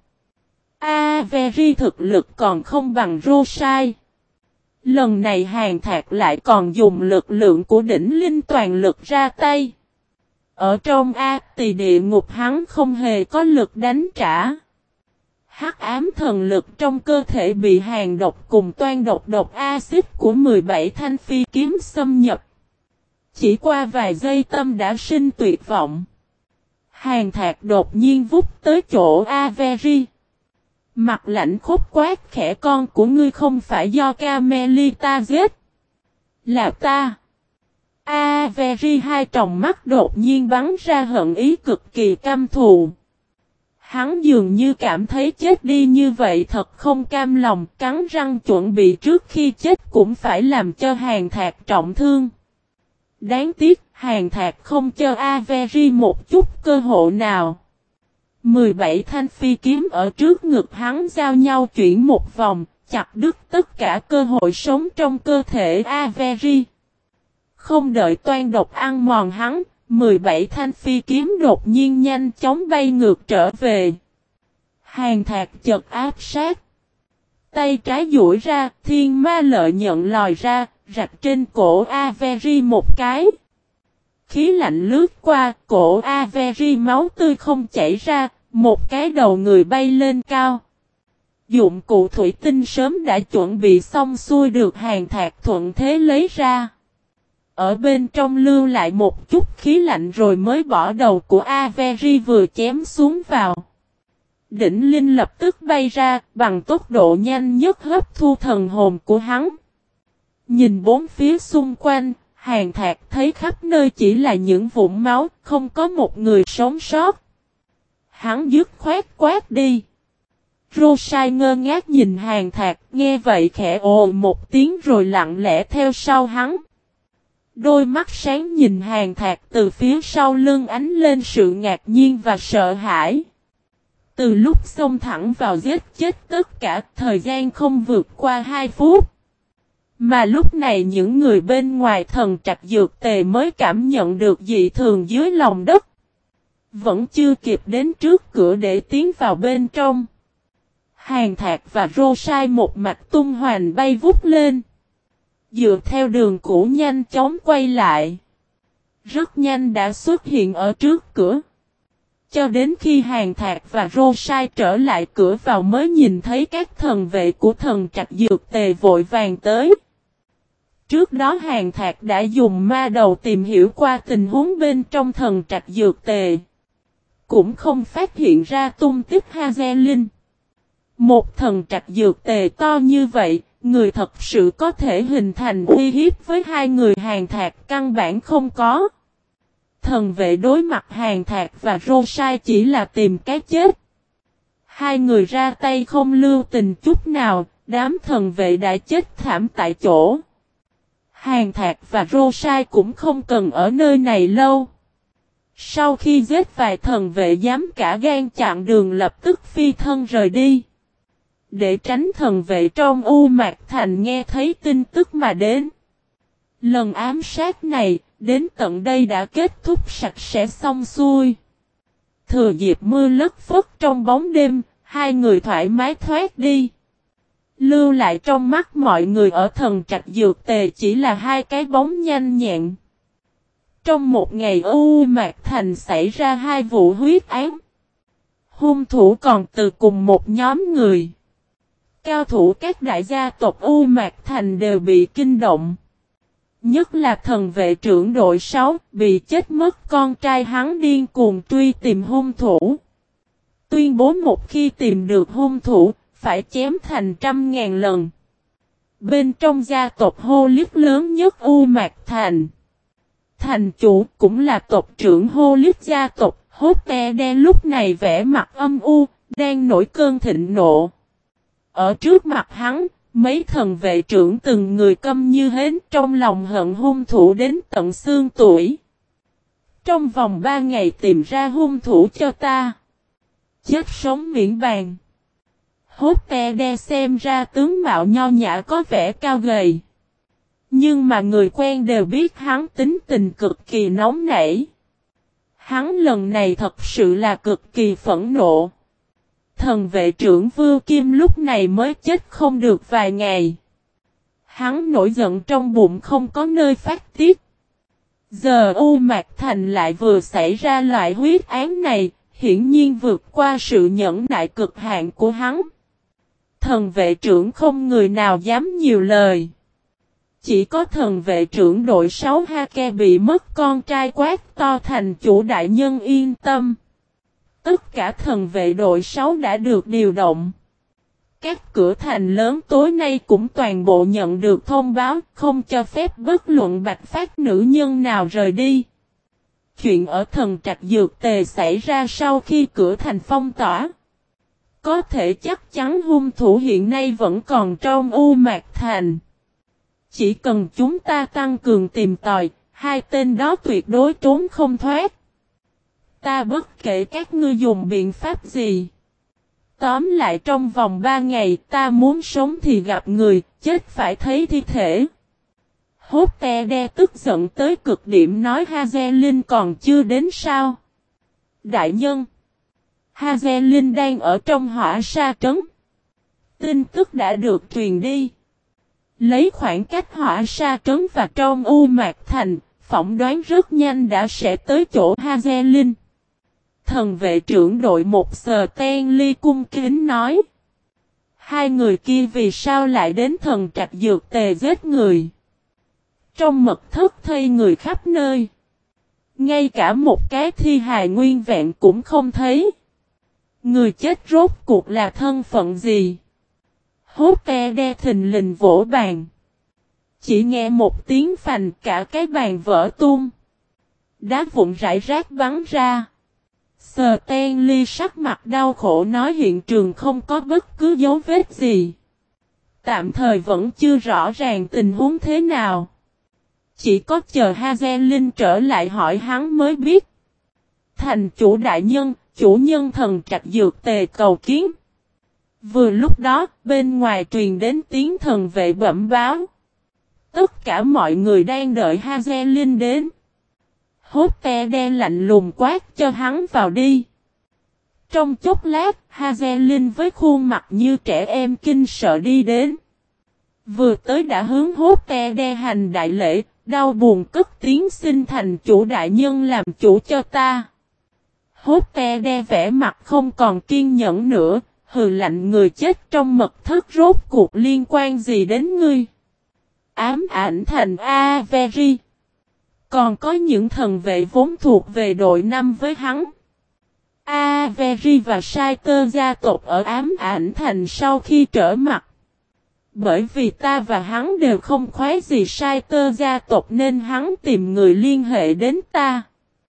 Avery thực lực còn không bằng Rosai. Lần này Hàn Thạc lại còn dùng lực lượng của đỉnh linh toàn lực ra tay. Ở trong Tỳ địa ngục hắn không hề có lực đánh trả. Hắc ám thần lực trong cơ thể bị hàn độc cùng toan độc axit của 17 thanh phi kiếm xâm nhập. Chỉ qua vài giây tâm đã sinh tuyệt vọng. Hàn Thạc đột nhiên vút tới chỗ Avery. Mặt lạnh khốc quát khẽ con của ngươi không phải do Carmelita giết. Là ta. Avery hai tròng mắt đột nhiên bắn ra hận ý cực kỳ căm thù. Hắn dường như cảm thấy chết đi như vậy thật không cam lòng, cắn răng chuẩn bị trước khi chết cũng phải làm cho Hàn Thạc trọng thương. Đáng tiếc, Hàn Thạc không cho Avery một chút cơ hội nào. 17 thanh phi kiếm ở trước ngực hắn giao nhau chuyển một vòng, chặt đứt tất cả cơ hội sống trong cơ thể Avery. Không đợi toan độc ăn mòn hắn, 17 thanh phi kiếm đột nhiên nhanh chóng bay ngược trở về. Hàn Thạc chợt áp sát. Tay trái duỗi ra, thiên ma lợi nhận lòi ra, rạch trên cổ Avery một cái. Khí lạnh lướt qua, cổ Avery máu tươi không chảy ra, một cái đầu người bay lên cao. Dụng cụ thủy tinh sớm đã chuẩn bị xong xuôi được Hàn Thạc thuận thế lấy ra. Ở bên trong lưu lại một chút khí lạnh rồi mới bỏ đầu của Avery vừa chém xuống vào. Đỉnh linh lập tức bay ra, bằng tốc độ nhanh nhất hấp thu thần hồn của hắn. Nhìn bốn phía xung quanh, Hàn Thạc thấy khắp nơi chỉ là những vụn máu, không có một người sống sót. Hắn dứt khoát quát đi. Rosai ngơ ngác nhìn Hàn Thạc, nghe vậy khẽ ồ một tiếng rồi lặng lẽ theo sau hắn. Đôi mắt sáng nhìn Hàn Thạc từ phía sau lưng ánh lên sự ngạc nhiên và sợ hãi. Từ lúc xông thẳng vào giết chết tất cả, thời gian không vượt qua 2 phút. Mà lúc này những người bên ngoài thần trạch dược tề mới cảm nhận được dị thường dưới lòng đất. Vẫn chưa kịp đến trước cửa để tiến vào bên trong. Hàn Thạc và Rô Sai một mạch tung hoành bay vút lên. Dựa theo đường cũ nhanh chóng quay lại. Rất nhanh đã xuất hiện ở trước cửa. Cho đến khi Hàn Thạc và Rô Sai trở lại cửa vào mới nhìn thấy các thần vệ của thần trạch dược tề vội vàng tới. Trước đó Hàn Thạc đã dùng ma đầu tìm hiểu qua tình huống bên trong thần trạch dược tề. Cũng không phát hiện ra tung tích Hazelin. Một thần trạch dược tề to như vậy, người thật sự có thể hình thành uy hiếp với hai người Hàn Thạc căn bản không có. Thần vệ đối mặt Hàn Thạc và Rô Sai chỉ là tìm cái chết. Hai người ra tay không lưu tình chút nào, đám thần vệ đã chết thảm tại chỗ. Hàn Thạc và Rô Sai cũng không cần ở nơi này lâu. Sau khi giết vài thần vệ dám cả gan chặn đường lập tức phi thân rời đi. Để tránh thần vệ trong U Mạc Thành nghe thấy tin tức mà đến. Lần ám sát này, đến tận đây đã kết thúc sạch sẽ xong xuôi. Thừa dịp mưa lất phất trong bóng đêm, hai người thoải mái thoát đi. Lưu lại trong mắt mọi người ở thần trạch dược tề chỉ là hai cái bóng nhanh nhẹn. Trong một ngày U Mạc Thành xảy ra hai vụ huyết án. Hung thủ còn từ cùng một nhóm người. Cao thủ các đại gia tộc U Mạc Thành đều bị kinh động. Nhất là thần vệ trưởng đội 6 bị chết mất con trai hắn điên cuồng truy tìm hung thủ. Tuyên bố một khi tìm được hung thủ, phải chém thành 100.000 lần. Bên trong gia tộc Hô Liếc lớn nhất U Mạc Thành. Thành chủ cũng là tộc trưởng Hô Liếc gia tộc, Hốt Te Đen lúc này vẻ mặt âm u, đang nổi cơn thịnh nộ. Ở trước mặt hắn, mấy thần vệ trưởng từng người câm như hến trong lòng hận hung thủ đến tận xương tủy. Trong vòng 3 ngày tìm ra hung thủ cho ta. Chết sống miễn bàn. Hốt Te Đe xem ra tướng mạo nho nhã có vẻ cao gầy. Nhưng mà người quen đều biết hắn tính tình cực kỳ nóng nảy. Hắn lần này thật sự là cực kỳ phẫn nộ. Thần vệ trưởng Vưu Kim lúc này mới chết không được vài ngày. Hắn nổi giận trong bụng không có nơi phát tiết. Giờ U Mạc Thành lại vừa xảy ra loại huyết án này, hiển nhiên vượt qua sự nhẫn nại cực hạn của hắn. Thần vệ trưởng không người nào dám nhiều lời. Chỉ có thần vệ trưởng đội 6 Hake bị mất con trai quát to thành chủ đại nhân yên tâm. Tất cả thần vệ đội 6 đã được điều động. Các cửa thành lớn tối nay cũng toàn bộ nhận được thông báo không cho phép bất luận bạch phát nữ nhân nào rời đi. Chuyện ở thần trạch dược tề xảy ra sau khi cửa thành phong tỏa. Có thể chắc chắn hung thủ hiện nay vẫn còn trong U Mạc Thành. Chỉ cần chúng ta tăng cường tìm tòi, hai tên đó tuyệt đối trốn không thoát. Ta bất kể các ngươi dùng biện pháp gì. Tóm lại trong vòng 3 ngày ta muốn sống thì gặp người, chết phải thấy thi thể. Hốt Te Đe tức giận tới cực điểm nói Hazelin còn chưa đến sao. Đại nhân. Hazelin đang ở trong hỏa sa trấn. Tin tức đã được truyền đi. Lấy khoảng cách hỏa sa trấn và trong U Mạc Thành, phỏng đoán rất nhanh đã sẽ tới chỗ Hazelin. Thần vệ trưởng đội một Sờ Ten Ly cung kính nói. Hai người kia vì sao lại đến thần trạch dược tề giết người? Trong mật thất thây người khắp nơi. Ngay cả một cái thi hài nguyên vẹn cũng không thấy. Người chết rốt cuộc là thân phận gì? Hốt Te Đe thình lình vỗ bàn. Chỉ nghe một tiếng phành cả cái bàn vỡ tung. Đá vụn rải rác bắn ra. Sờ Ten Ly sắc mặt đau khổ nói hiện trường không có bất cứ dấu vết gì. Tạm thời vẫn chưa rõ ràng tình huống thế nào. Chỉ có chờ Hazelin trở lại hỏi hắn mới biết. Thành chủ đại nhân, chủ nhân thần trạch dược tề cầu kiến. Vừa lúc đó, bên ngoài truyền đến tiếng thần vệ bẩm báo. cả mọi người đang đợi Hazelin đến. Hốt te đen lạnh lùng quát cho hắn vào đi. Trong chốc lát, Hazelin với khuôn mặt như trẻ em kinh sợ đi đến. Vừa tới đã hướng hốt te đen hành đại lễ, đau buồn cất tiếng xin thành chủ đại nhân làm chủ cho ta. Hốt te đen vẻ mặt không còn kiên nhẫn nữa, hừ lạnh người chết trong mật thất rốt cuộc liên quan gì đến ngươi. Ám ảnh thành Avery. Còn có những thần vệ vốn thuộc về đội 5 với hắn. Avery và Saiter gia tộc ở ám ảnh thành sau khi trở mặt. Bởi vì ta và hắn đều không khoái gì Saiter gia tộc nên hắn tìm người liên hệ đến ta.